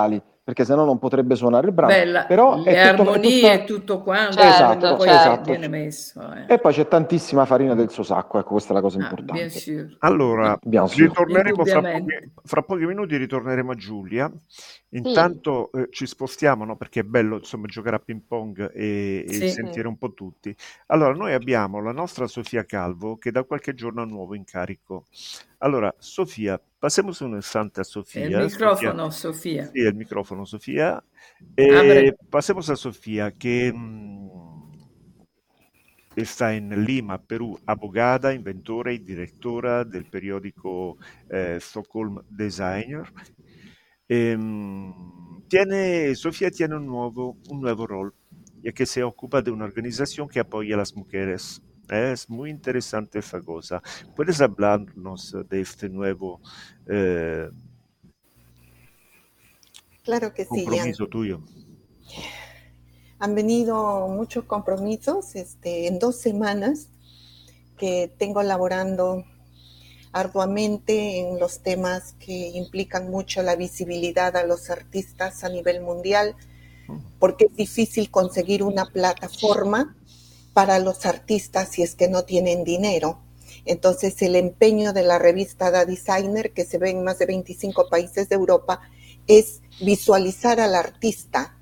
Speaker 10: perché sennò non potrebbe suonare il brano.
Speaker 4: Bella,
Speaker 10: Però
Speaker 4: le
Speaker 10: è tutto,
Speaker 4: armonie
Speaker 10: è
Speaker 4: e
Speaker 10: tutta...
Speaker 4: tutto quanto,
Speaker 10: Esatto,
Speaker 4: poi
Speaker 10: esatto.
Speaker 4: viene messo. Eh.
Speaker 10: E poi c'è tantissima farina del suo sacco, ecco, questa è la cosa
Speaker 4: Ah,
Speaker 10: importante.
Speaker 4: bien sûr.
Speaker 1: Allora,
Speaker 10: Bien sûr.
Speaker 1: ritorneremo fra pochi,
Speaker 4: Indubbiamente.
Speaker 1: fra pochi minuti, ritorneremo a Giulia. Intanto eh, ci spostiamo, no? Perché è bello, insomma, giocare a ping pong e, e
Speaker 4: Sì.
Speaker 1: sentire un po' tutti. Allora, noi abbiamo la nostra Sofia Calvo che da qualche giorno ha nuovo incarico. Allora, Sofia, passiamo un istante a Sofia.
Speaker 4: Il microfono, Sofia.
Speaker 1: Sofia. Sì, il microfono, Sofia.
Speaker 4: Abre.
Speaker 1: E passiamo a Sofia che mh, está en Lima, Perú, abogada, inventora y directora del periódico eh, Stockholm Designer. Eh, tiene, Sofía tiene un nuevo, un nuevo rol, ya que se ocupa de una organización que apoya a las mujeres. Es muy interesante esa cosa. ¿Puedes hablarnos de este nuevo eh,
Speaker 14: Claro que sí,
Speaker 1: compromiso
Speaker 14: Jan.
Speaker 1: tuyo?
Speaker 14: Han venido muchos compromisos este, en dos semanas que tengo laborando arduamente en los temas que implican mucho la visibilidad a los artistas a nivel mundial, porque es difícil conseguir una plataforma para los artistas si es que no tienen dinero. Entonces el empeño de la revista Da Designer, que se ve en más de veinticinco países de Europa, es visualizar al artista,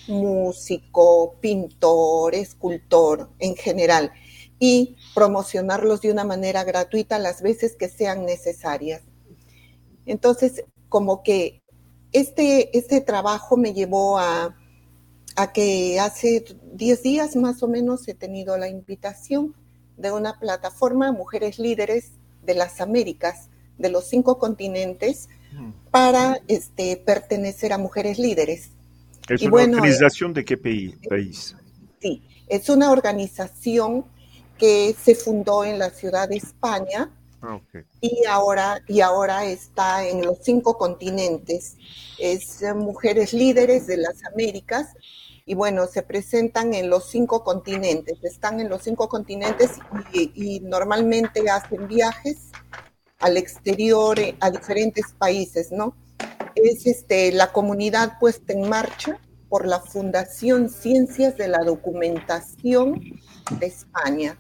Speaker 14: músico, pintor, escultor en general, y promocionarlos de una manera gratuita las veces que sean necesarias. Entonces, como que este, este trabajo me llevó a, a que hace diez días más o menos he tenido la invitación de una plataforma, Mujeres Líderes de las Américas, de los cinco continentes, para este, pertenecer a Mujeres Líderes.
Speaker 1: ¿Es
Speaker 14: y
Speaker 1: una
Speaker 14: bueno,
Speaker 1: organización de qué país?
Speaker 14: Sí, es una organización que se fundó en la ciudad de España
Speaker 1: Ah, okay.
Speaker 14: y, ahora, y ahora está en los cinco continentes. Es eh, Mujeres Líderes de las Américas y bueno, se presentan en los cinco continentes, están en los cinco continentes y, y normalmente hacen viajes al exterior, eh, a diferentes países, ¿no? Es este, la comunidad puesta en marcha por la Fundación Ciencias de la Documentación de España.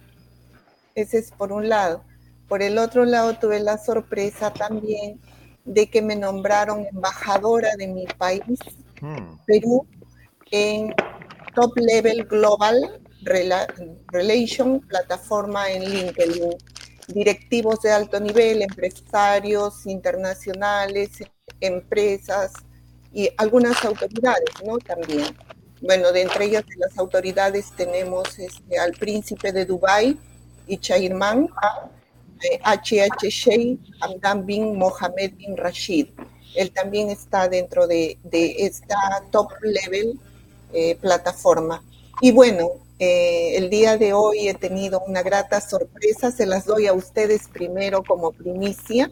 Speaker 14: Ese es por un lado. Por el otro lado tuve la sorpresa también de que me nombraron embajadora de mi país,
Speaker 1: Hmm.
Speaker 14: Perú, en Top Level Global Rela- Relation, plataforma en LinkedIn. Directivos de alto nivel, empresarios internacionales, empresas y algunas autoridades, ¿no? También. Bueno, de entre ellas de las autoridades tenemos este, al príncipe de Dubái y Chairman, eh, H H Sheikh Hamdan bin Mohammed bin Rashid. Él también está dentro de, de esta top level eh, plataforma. Y bueno, eh, el día de hoy he tenido una grata sorpresa, se las doy a ustedes primero como primicia.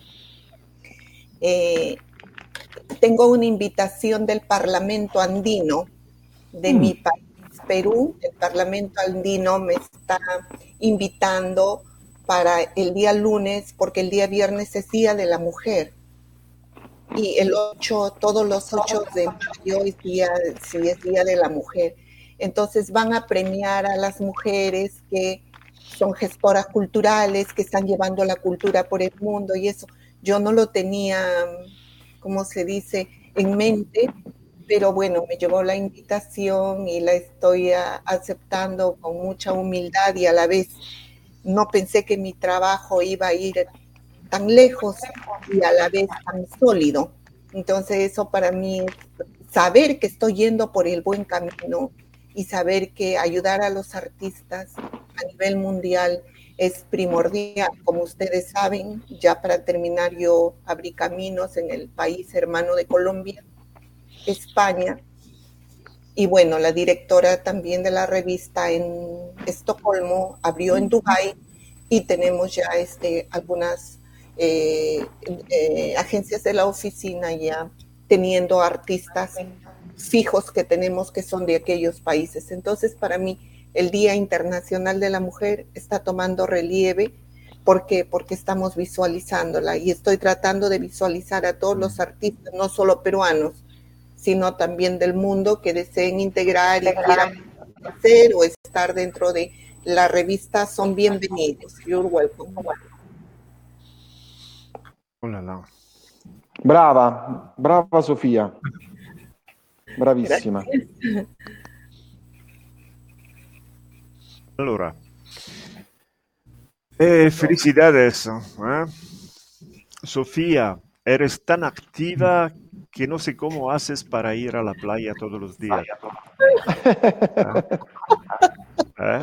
Speaker 14: Eh, tengo una invitación del Parlamento Andino de mm. mi país, Perú. El Parlamento Andino me está invitando para el día lunes, porque el día viernes es Día de la Mujer. Y el ocho, todos los ocho de mayo es día, sí, es Día de la Mujer. Entonces van a premiar a las mujeres que son gestoras culturales, que están llevando la cultura por el mundo y eso. Yo no lo tenía, como se dice, en mente, pero bueno, me llegó la invitación y la estoy a, aceptando con mucha humildad y a la vez no pensé que mi trabajo iba a ir tan lejos y a la vez tan sólido. Entonces eso para mí es saber que estoy yendo por el buen camino y saber que ayudar a los artistas a nivel mundial es primordial. Como ustedes saben, ya para terminar, yo abrí caminos en el país hermano de Colombia, España, y bueno, la directora también de la revista en Estocolmo abrió en Dubái y tenemos ya este, algunas eh, eh, agencias de la oficina ya teniendo artistas fijos que tenemos que son de aquellos países. Entonces, para mí, el Día Internacional de la Mujer está tomando relieve. ¿Por qué? Porque estamos visualizándola y estoy tratando de visualizar a todos los artistas, no solo peruanos, sino también del mundo que deseen integrar y quieran hacer o estar dentro de la revista son bienvenidos. You're welcome.
Speaker 1: Oh là là.
Speaker 10: Brava, brava Sofia. Bravissima.
Speaker 14: Gracias.
Speaker 1: Allora, eh, felicidades, ¿eh? Sofía, eres tan activa que no sé cómo haces para ir a la playa todos los días. ¿Eh?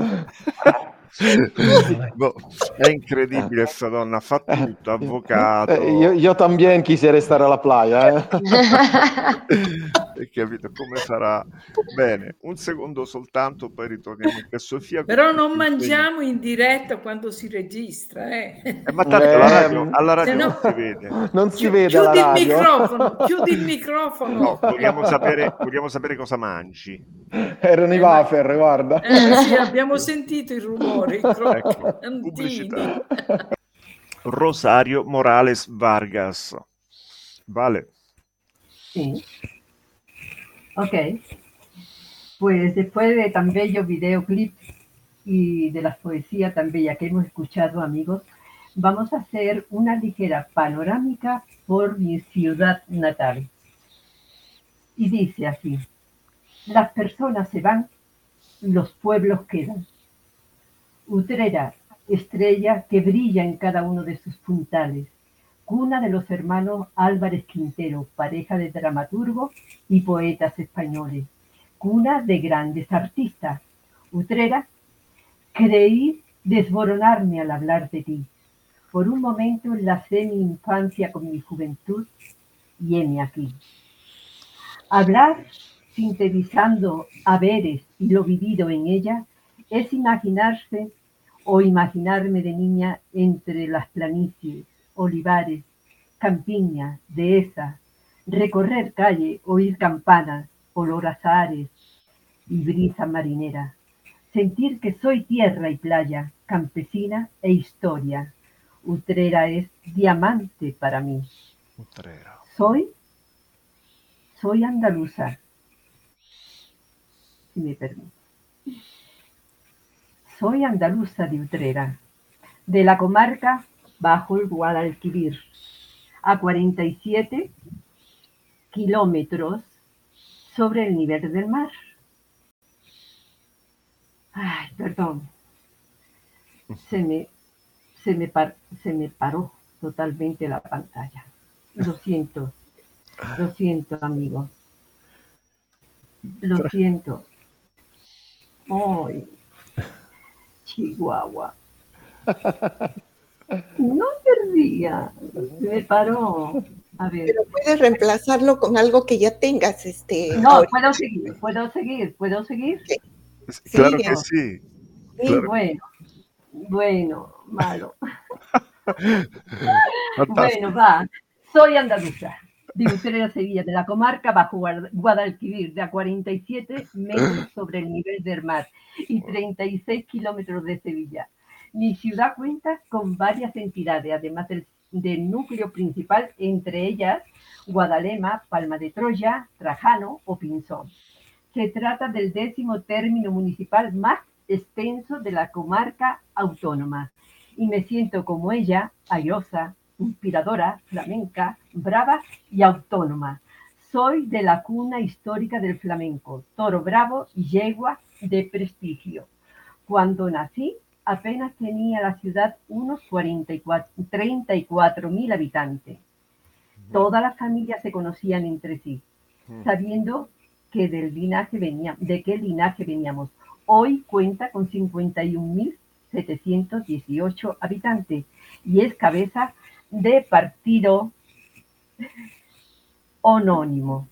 Speaker 1: Boh, è incredibile sta donna, fa tutto, avvocato.
Speaker 10: Eh, io, io también quisiera stare alla playa. Eh?
Speaker 1: Hai capito come sarà? Bene, un secondo soltanto, poi ritorniamo anche a Sofia.
Speaker 4: Però non mangiamo in diretta quando si registra, eh.
Speaker 1: Eh, ma tanto alla radio, alla radio
Speaker 4: Se no-
Speaker 1: non si vede.
Speaker 10: Non si
Speaker 4: Chi-
Speaker 10: vede
Speaker 4: chiudi
Speaker 10: alla
Speaker 4: il
Speaker 10: radio.
Speaker 4: microfono, chiudi il microfono.
Speaker 1: No, vogliamo sapere, vogliamo sapere cosa mangi.
Speaker 10: Erano i wafer, guarda.
Speaker 4: Eh, sì, abbiamo sentito il rumore, i
Speaker 1: Ecco,
Speaker 4: croccantini.
Speaker 1: pubblicità. Rosario Morales Vargas. Vale.
Speaker 3: Sí. Ok. Pues después de tan bello videoclip y de la poesía tan bella que hemos escuchado, amigos, vamos a hacer una ligera panorámica por mi ciudad natal. Y dice así: las personas se van, los pueblos quedan. Utrera, estrella que brilla en cada uno de sus puntales, cuna de los hermanos Álvarez Quintero, pareja de dramaturgos y poetas españoles, cuna de grandes artistas. Utrera, creí desmoronarme al hablar de ti. Por un momento enlacé mi infancia con mi juventud y heme aquí. Hablar, sintetizando haberes y lo vivido en ella, es imaginarse o imaginarme de niña entre las planicies, olivares, campiñas, dehesas, recorrer calle, oír campanas, olor a azahares y brisa marinera, sentir que soy tierra y playa, campesina e historia. Utrera es diamante para mí.
Speaker 1: Utrera.
Speaker 3: Soy, soy andaluza, si me permite. Soy andaluza de Utrera, de la comarca Bajo el Guadalquivir, a cuarenta y siete kilómetros sobre el nivel del mar. Ay, perdón. Se me, se me, par- se me paró totalmente la pantalla. Lo siento. Lo siento, amigo. Lo siento. Ay, Chihuahua. No te rías. Se me paró. A ver.
Speaker 14: Pero puedes reemplazarlo con algo que ya tengas. Este,
Speaker 3: No,
Speaker 14: ahorita.
Speaker 3: puedo seguir, puedo seguir, puedo seguir.
Speaker 1: Claro
Speaker 14: Sí,
Speaker 1: que sí.
Speaker 3: Sí,
Speaker 1: Claro.
Speaker 3: bueno, bueno, malo.
Speaker 1: Fantástico.
Speaker 3: Bueno, va. Soy andaluza, de Utrera, Sevilla, de la comarca Bajo Guad- Guadalquivir, de a cuarenta y siete metros sobre el nivel del mar y treinta y seis kilómetros de Sevilla. Mi ciudad cuenta con varias entidades, además del, del núcleo principal, entre ellas Guadalema, Palma de Troya, Trajano o Pinzón. Se trata del décimo término municipal más extenso de la comarca autónoma y me siento como ella, airosa, inspiradora, flamenca, brava y autónoma. Soy de la cuna histórica del flamenco, toro bravo y yegua de prestigio. Cuando nací, apenas tenía la ciudad unos cuarenta y cuatro, treinta y cuatro mil habitantes. Todas las familias se conocían entre sí, sabiendo que del linaje venía, de qué linaje veníamos. Hoy cuenta con cincuenta y un mil setecientos dieciocho habitantes y es cabeza de partido anónimo.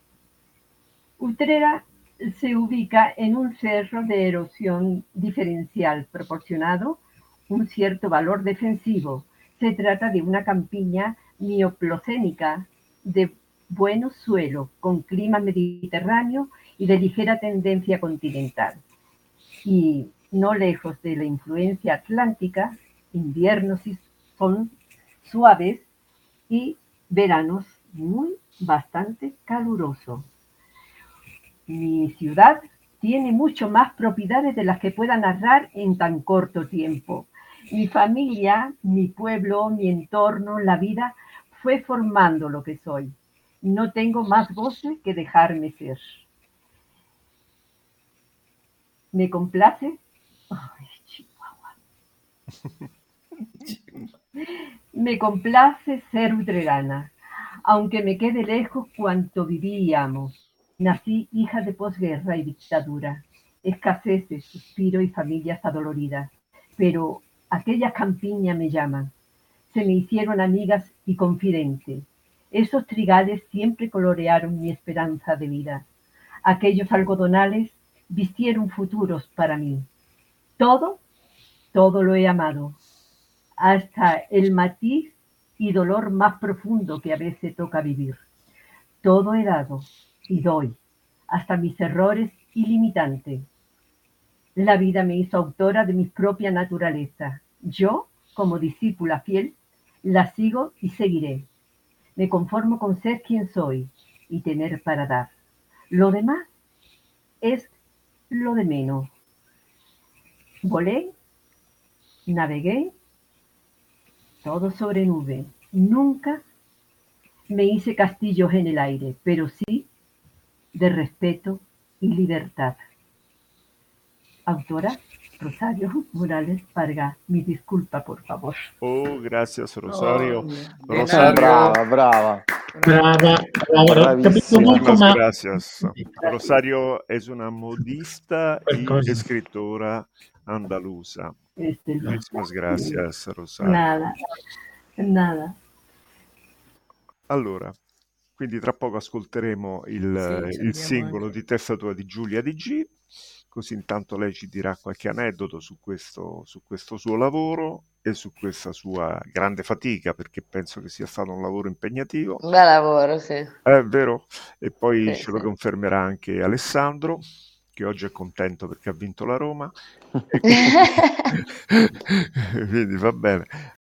Speaker 3: Utrera se ubica en un cerro de erosión diferencial proporcionado un cierto valor defensivo. Se trata de una campiña neoplocénica de buenos suelos, con clima mediterráneo y de ligera tendencia continental. Y no lejos de la influencia atlántica, inviernos son suaves y veranos muy bastante calurosos. Mi ciudad tiene mucho más propiedades de las que pueda narrar en tan corto tiempo. Mi familia, mi pueblo, mi entorno, la vida, fue formando lo que soy. No tengo más voces que dejarme ser. ¿Me complace? Ay, Chihuahua. Me complace ser utrerana, aunque me quede lejos cuanto viví y amo. Nací hija de posguerra y dictadura, escaseces, suspiro y familias adoloridas, pero aquellas campiñas me llaman. Se me hicieron amigas y confidentes. Esos trigales siempre colorearon mi esperanza de vida. Aquellos algodonales vistieron futuros para mí. Todo, todo lo he amado, hasta el matiz y dolor más profundo que a veces toca vivir. Todo he dado y doy, hasta mis errores ilimitantes. La vida me hizo autora de mi propia naturaleza. Yo, como discípula fiel, la sigo y seguiré. Me conformo con ser quien soy y tener para dar. Lo demás es lo de menos. Volé, navegué, todo sobre nube. Nunca me hice castillos en el aire, pero sí de respeto y libertad. Autora Rosario Morales Vargas. Mi disculpa, por favor.
Speaker 1: Oh, gracias, Rosario.
Speaker 10: Oh,
Speaker 1: Rosario.
Speaker 10: Brava, brava.
Speaker 5: Brava, brava.
Speaker 1: Muchas gracias. Rosario es una modista y escritora andaluza.
Speaker 3: Este,
Speaker 1: Muchísimas gracias, Rosario.
Speaker 3: Nada, nada.
Speaker 1: Allora, quindi tra poco ascolteremo il,
Speaker 4: Sì,
Speaker 1: il singolo
Speaker 4: anche.
Speaker 1: di Testatura di Giulia Di G, così intanto lei ci dirà qualche aneddoto su questo, su questo suo lavoro e su questa sua grande fatica, perché penso che sia stato un lavoro impegnativo.
Speaker 13: Un bel lavoro, sì.
Speaker 1: È vero? E poi
Speaker 13: Sì,
Speaker 1: ce lo
Speaker 13: sì.
Speaker 1: confermerà anche Alessandro, che oggi è contento perché ha vinto la Roma. E quindi, quindi va bene.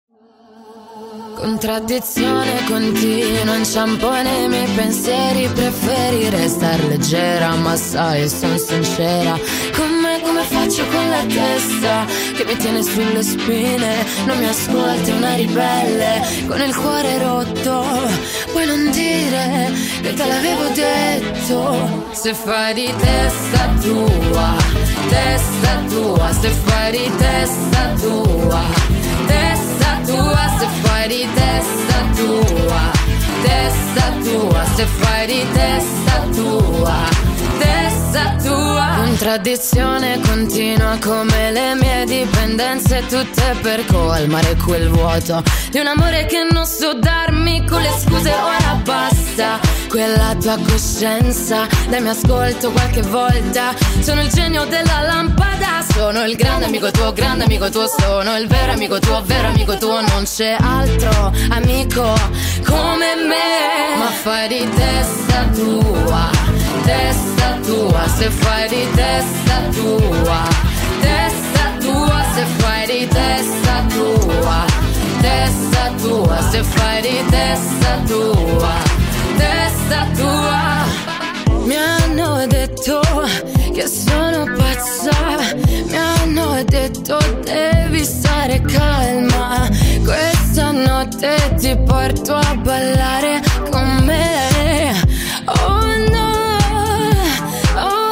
Speaker 15: Contraddizione continua, inciampo nei miei pensieri, preferirei star leggera, ma sai, sono sincera con me, come faccio con la testa che mi tiene sulle spine, non mi ascolti, una ribelle con il cuore rotto, puoi non dire che te l'avevo detto, se fai di testa tua, testa tua, se fai di testa tua, testa tua, se fai di testa tua, testa tua, se fai di testa tua, testa tua. Contraddizione continua come le mie dipendenze, tutte per colmare quel vuoto di un amore che non so darmi, con le scuse ora basta. Quella tua coscienza, dai mi ascolto qualche volta, sono il genio della lampada, sono il grande amico tuo, grande amico tuo, sono il vero amico tuo, vero amico tuo, non c'è altro amico come me. Ma fai di testa tua, testa tua, se fai di testa tua, testa tua, se fai di testa tua, testa tua, se fai di testa tua, testa tua. Mi hanno detto che sono pazza, mi hanno detto devi stare calma, questa notte ti porto a ballare con me. Oh no, oh,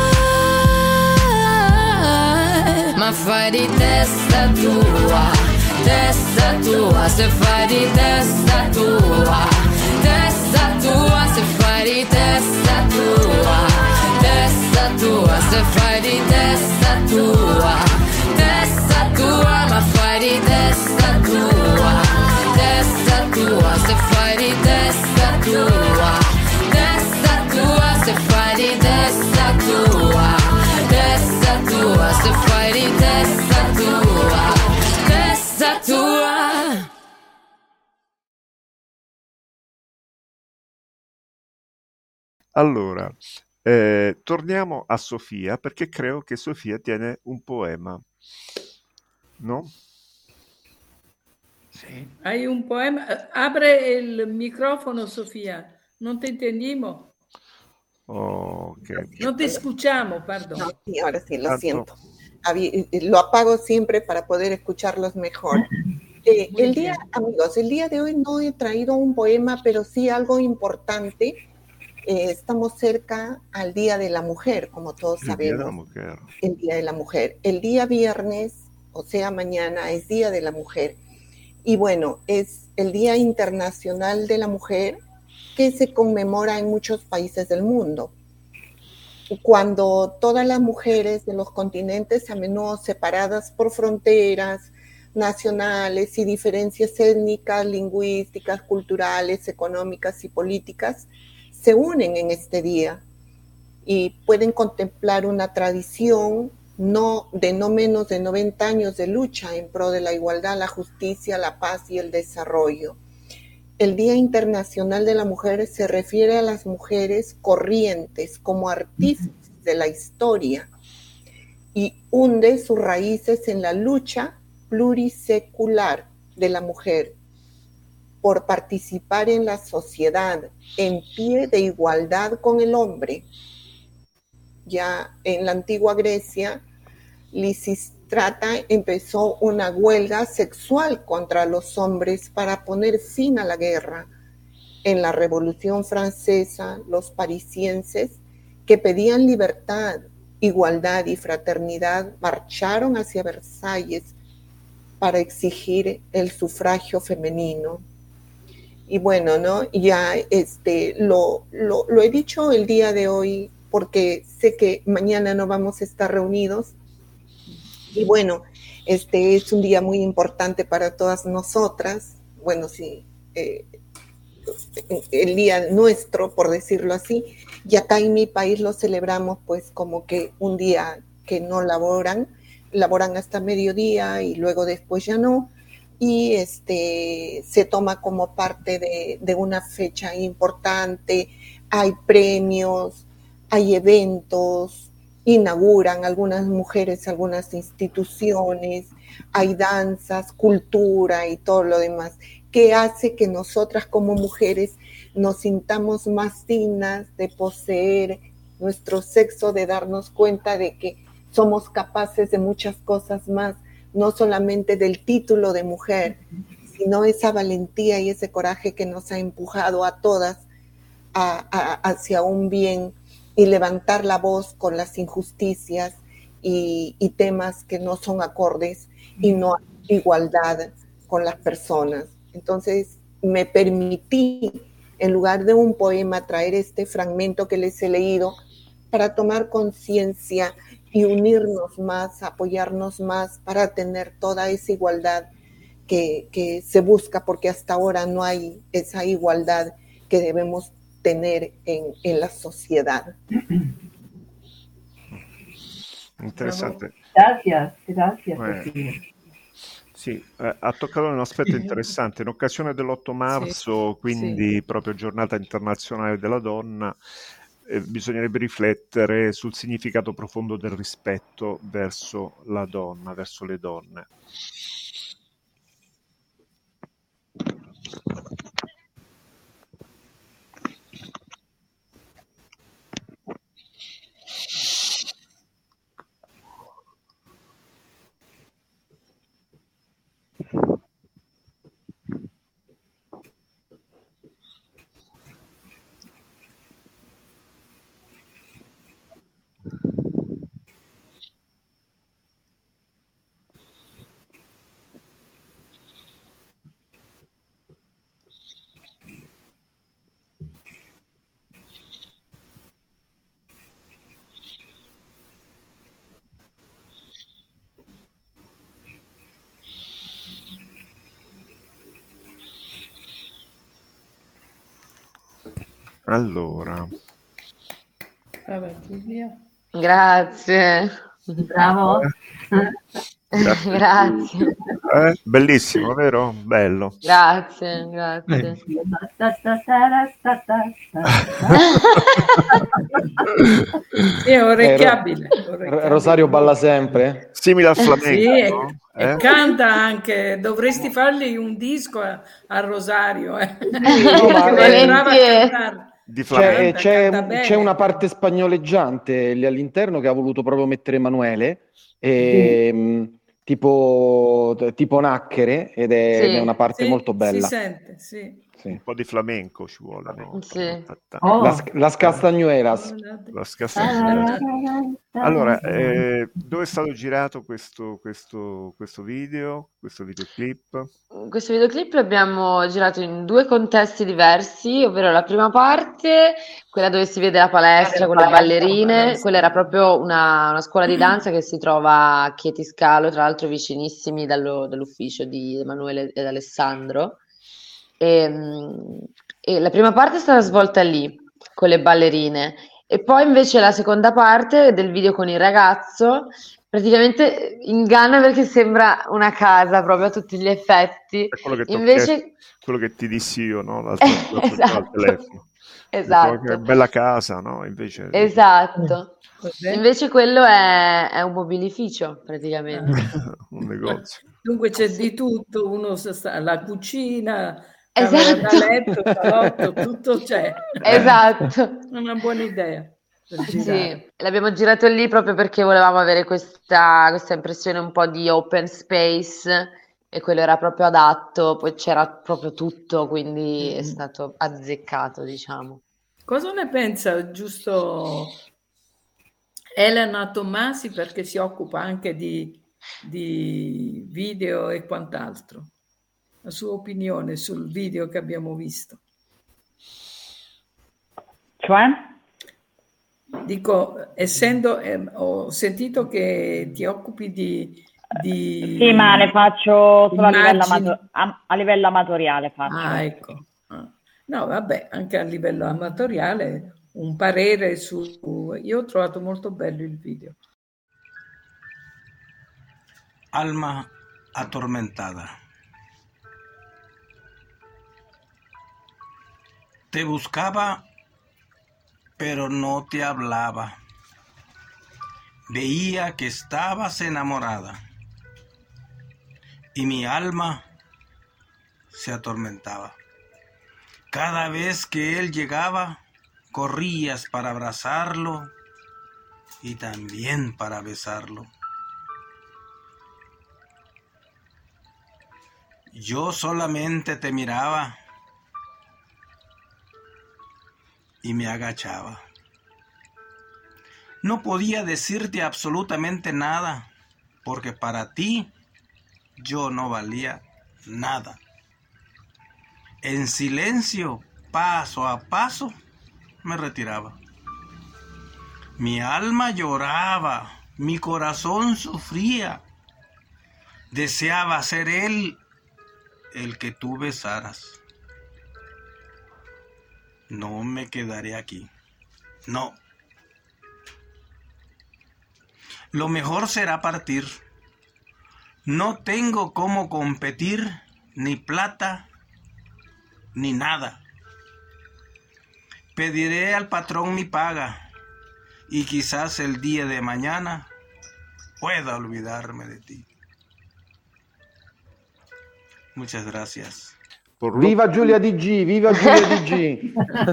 Speaker 15: oh. Ma fai di testa tua, testa tua, se fai di testa tua, testa tua, se fai di testa tua, testa tua, se fai di testa tua, testa tua, ma fai di testa tua, testa tua, se fai di testa tua, testa tua, se fai di testa tua, testa tua, se fai di testa tua, testa tua.
Speaker 1: Allora, eh, torniamo a Sofia perché credo che Sofia tiene un poema, no?
Speaker 4: Sì. Hai un poema? Apre il microfono, Sofia. Non ti intendimos.
Speaker 1: Okay.
Speaker 4: No te escuchamos, perdón.
Speaker 14: No, sí, ahora sí, lo
Speaker 1: Tanto.
Speaker 14: siento. Lo apago siempre para poder escucharlos mejor. Eh, el día, amigos, el día de hoy no he traído un poema, pero sí algo importante. Eh, estamos cerca al Día de la Mujer, como todos
Speaker 1: El
Speaker 14: sabemos.
Speaker 1: Día de la Mujer.
Speaker 14: El Día de la Mujer. El día viernes, o sea, mañana, es Día de la Mujer. Y bueno, es el Día Internacional de la Mujer que se conmemora en muchos países del mundo. Cuando todas las mujeres de los continentes, a menudo separadas por fronteras nacionales y diferencias étnicas, lingüísticas, culturales, económicas y políticas, se unen en este día y pueden contemplar una tradición no, de no menos de noventa años de lucha en pro de la igualdad, la justicia, la paz y el desarrollo. El Día Internacional de la Mujer se refiere a las mujeres corrientes como artífices de la historia y hunde sus raíces en la lucha plurisecular de la mujer por participar en la sociedad en pie de igualdad con el hombre. Ya en la antigua Grecia, Lisístrata empezó una huelga sexual contra los hombres para poner fin a la guerra. En la Revolución Francesa, los parisienses que pedían libertad, igualdad y fraternidad marcharon hacia Versalles para exigir el sufragio femenino. Y bueno, ¿no? Ya este, lo, lo, lo he dicho el día de hoy porque sé que mañana no vamos a estar reunidos. Y bueno, este es un día muy importante para todas nosotras. Bueno, sí, eh, el día nuestro, por decirlo así. Y acá en mi país lo celebramos pues como que un día que no laboran, laboran hasta mediodía y luego después ya no. Y este se toma como parte de, de una fecha importante. Hay premios, hay eventos, inauguran algunas mujeres, algunas instituciones, hay danzas, cultura y todo lo demás, que hace que nosotras como mujeres nos sintamos más dignas de poseer nuestro sexo, de darnos cuenta de que somos capaces de muchas cosas más, no solamente del título de mujer, sino esa valentía y ese coraje que nos ha empujado a todas a, a, hacia un bien y levantar la voz con las injusticias y, y temas que no son acordes y no hay igualdad con las personas. Entonces me permití, en lugar de un poema, traer este fragmento que les he leído para tomar conciencia y unirnos más, apoyarnos más para tener toda esa igualdad que, que se busca, porque hasta ahora no hay esa igualdad que debemos tener en, en la sociedad.
Speaker 1: Interessante.
Speaker 3: Gracias, gracias.
Speaker 1: Eh, sì, eh, ha toccato un aspetto interessante. In occasione dell'otto marzo,
Speaker 4: sì,
Speaker 1: quindi
Speaker 4: sì.
Speaker 1: proprio giornata internazionale della donna, eh, bisognerebbe riflettere sul significato profondo del rispetto verso la donna, verso le donne. Allora,
Speaker 4: Vabbè, via.
Speaker 13: Grazie.
Speaker 3: Bravo.
Speaker 1: grazie.
Speaker 13: Grazie.
Speaker 1: Eh, bellissimo, vero? Bello.
Speaker 13: Grazie, grazie.
Speaker 4: È orecchiabile.
Speaker 10: Eh,
Speaker 4: orecchiabile.
Speaker 10: Rosario balla sempre.
Speaker 1: Simile al flamenco,
Speaker 4: Sì, e,
Speaker 1: no?
Speaker 4: e
Speaker 1: Eh?
Speaker 4: canta anche. Dovresti fargli un disco a, a Rosario. Eh.
Speaker 10: No, ma-
Speaker 4: Che è brava a
Speaker 13: Volentieri.
Speaker 4: cantare.
Speaker 1: Di
Speaker 10: C'è,
Speaker 1: flamenco.
Speaker 10: c'è, c'è una parte spagnoleggiante lì all'interno che ha voluto proprio mettere Emanuele, e, mh, tipo, tipo Nacchere, ed è,
Speaker 13: Sì.
Speaker 10: ed è una parte
Speaker 4: Sì,
Speaker 10: molto bella.
Speaker 4: si sente, sì.
Speaker 10: Sì.
Speaker 1: Un po' di flamenco ci vuole, no?
Speaker 13: Sì.
Speaker 3: Oh.
Speaker 10: Las, las Castañuelas.
Speaker 1: Las Castañuelas. Allora, eh, dove è stato girato questo, questo, questo video, questo videoclip?
Speaker 13: Questo videoclip l'abbiamo girato in due contesti diversi, ovvero la prima parte, quella dove si vede la palestra con le ballerine, quella era proprio una, una scuola di danza che si trova a Chieti Scalo, tra l'altro vicinissimi dallo- dall'ufficio di Emanuele ed Alessandro. E, mm, e la prima parte è stata svolta lì, con le ballerine, e poi invece la seconda parte del video con il ragazzo praticamente inganna perché sembra una casa proprio a tutti gli effetti.
Speaker 1: È quello che, ti ho
Speaker 13: Invece,
Speaker 1: chiesto- quello che ti dissi io, no? L'altro l'altro giorno al
Speaker 13: esatto,
Speaker 1: telefono.
Speaker 13: esatto.
Speaker 1: Che bella casa, no? Invece...
Speaker 13: Esatto.
Speaker 4: Cos'è?
Speaker 13: Invece quello è, è un mobilificio praticamente.
Speaker 1: un negozio.
Speaker 4: Dunque c'è
Speaker 13: Sì.
Speaker 4: di tutto, uno sta, la cucina, camera da
Speaker 13: Esatto.
Speaker 4: letto, salotto, tutto c'è.
Speaker 13: Esatto.
Speaker 4: È una buona idea per
Speaker 13: Sì,
Speaker 4: girare.
Speaker 13: l'abbiamo girato lì proprio perché volevamo avere questa, questa impressione un po' di open space e quello era proprio adatto, poi c'era proprio tutto, quindi è stato azzeccato, diciamo.
Speaker 4: Cosa ne pensa giusto Elena Tommasi, perché si occupa anche di, di video e quant'altro? La sua opinione sul video che abbiamo visto.
Speaker 12: Cioè?
Speaker 4: Dico, essendo, eh, ho sentito che ti occupi di... di
Speaker 12: Sì, ma ne faccio solo a livello,
Speaker 4: immagini.
Speaker 12: amato- a, a livello amatoriale faccio.
Speaker 4: Ah, ecco. Ah. No, vabbè, anche a livello amatoriale un parere su... Io ho trovato molto bello il video.
Speaker 17: Alma atormentada. Te buscaba, pero no te hablaba. Veía que estabas enamorada. Y mi alma se atormentaba. Cada vez que él llegaba, corrías para abrazarlo y también para besarlo. Yo solamente te miraba y me agachaba. No podía decirte absolutamente nada, porque para ti yo no valía nada. En silencio, paso a paso, me retiraba. Mi alma lloraba, mi corazón sufría. Deseaba ser él el que tú besaras. No me quedaré aquí. No. Lo mejor será partir. No tengo cómo competir, ni plata, ni nada. Pediré al patrón mi paga y quizás el día de mañana pueda olvidarme de ti. Muchas gracias.
Speaker 10: Viva Giulia D G, viva Giulia D G.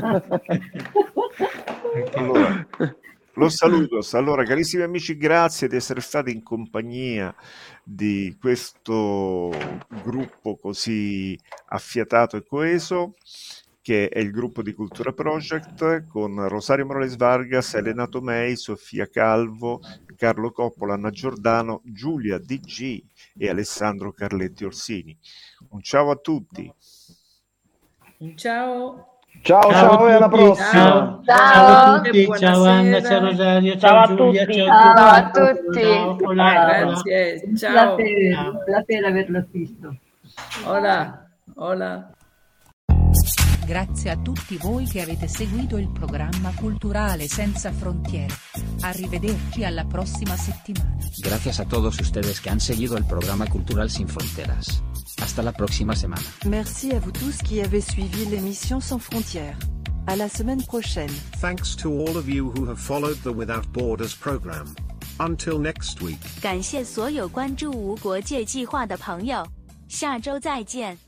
Speaker 1: Allora, lo saluto. Allora, carissimi amici, grazie di essere stati in compagnia di questo gruppo così affiatato e coeso, che è il gruppo di Cultura Project, con Rosario Morales Vargas, Elena Tomei, Sofia Calvo, Carlo Coppola, Anna Giordano, Giulia D G e Alessandro Carletti Orsini. Un ciao a tutti.
Speaker 4: Un ciao.
Speaker 10: Ciao, ciao,
Speaker 5: Ciao
Speaker 10: e alla
Speaker 5: a tutti,
Speaker 10: prossima.
Speaker 5: ciao.
Speaker 13: Ciao.
Speaker 5: Ciao a tutti,
Speaker 4: Buonasera.
Speaker 5: ciao Anna, ciao Rosario, ciao,
Speaker 12: Ciao a
Speaker 5: Giulia,
Speaker 12: tutti.
Speaker 5: ciao
Speaker 13: Ciao
Speaker 5: a
Speaker 13: a
Speaker 5: tutti.
Speaker 13: tutti.
Speaker 5: Ciao, hola, hola.
Speaker 4: Grazie.
Speaker 3: Un
Speaker 4: Ciao.
Speaker 3: placer,
Speaker 5: Ciao.
Speaker 3: un placer averlo visto.
Speaker 4: Hola. Hola.
Speaker 6: Grazie a tutti voi che avete seguito il programma culturale Senza Frontiere. Arrivederci alla prossima settimana.
Speaker 18: Gracias a todos ustedes que han seguido el programa Cultural Sin Fronteras. Hasta la próxima semana.
Speaker 8: Merci à vous tous qui avez suivi l'émission Sans Frontières. À la semaine prochaine.
Speaker 19: Thanks to all of you who have followed the Without Borders program. Until next week.
Speaker 20: 感谢所有关注无国界计划的朋友，下周再见。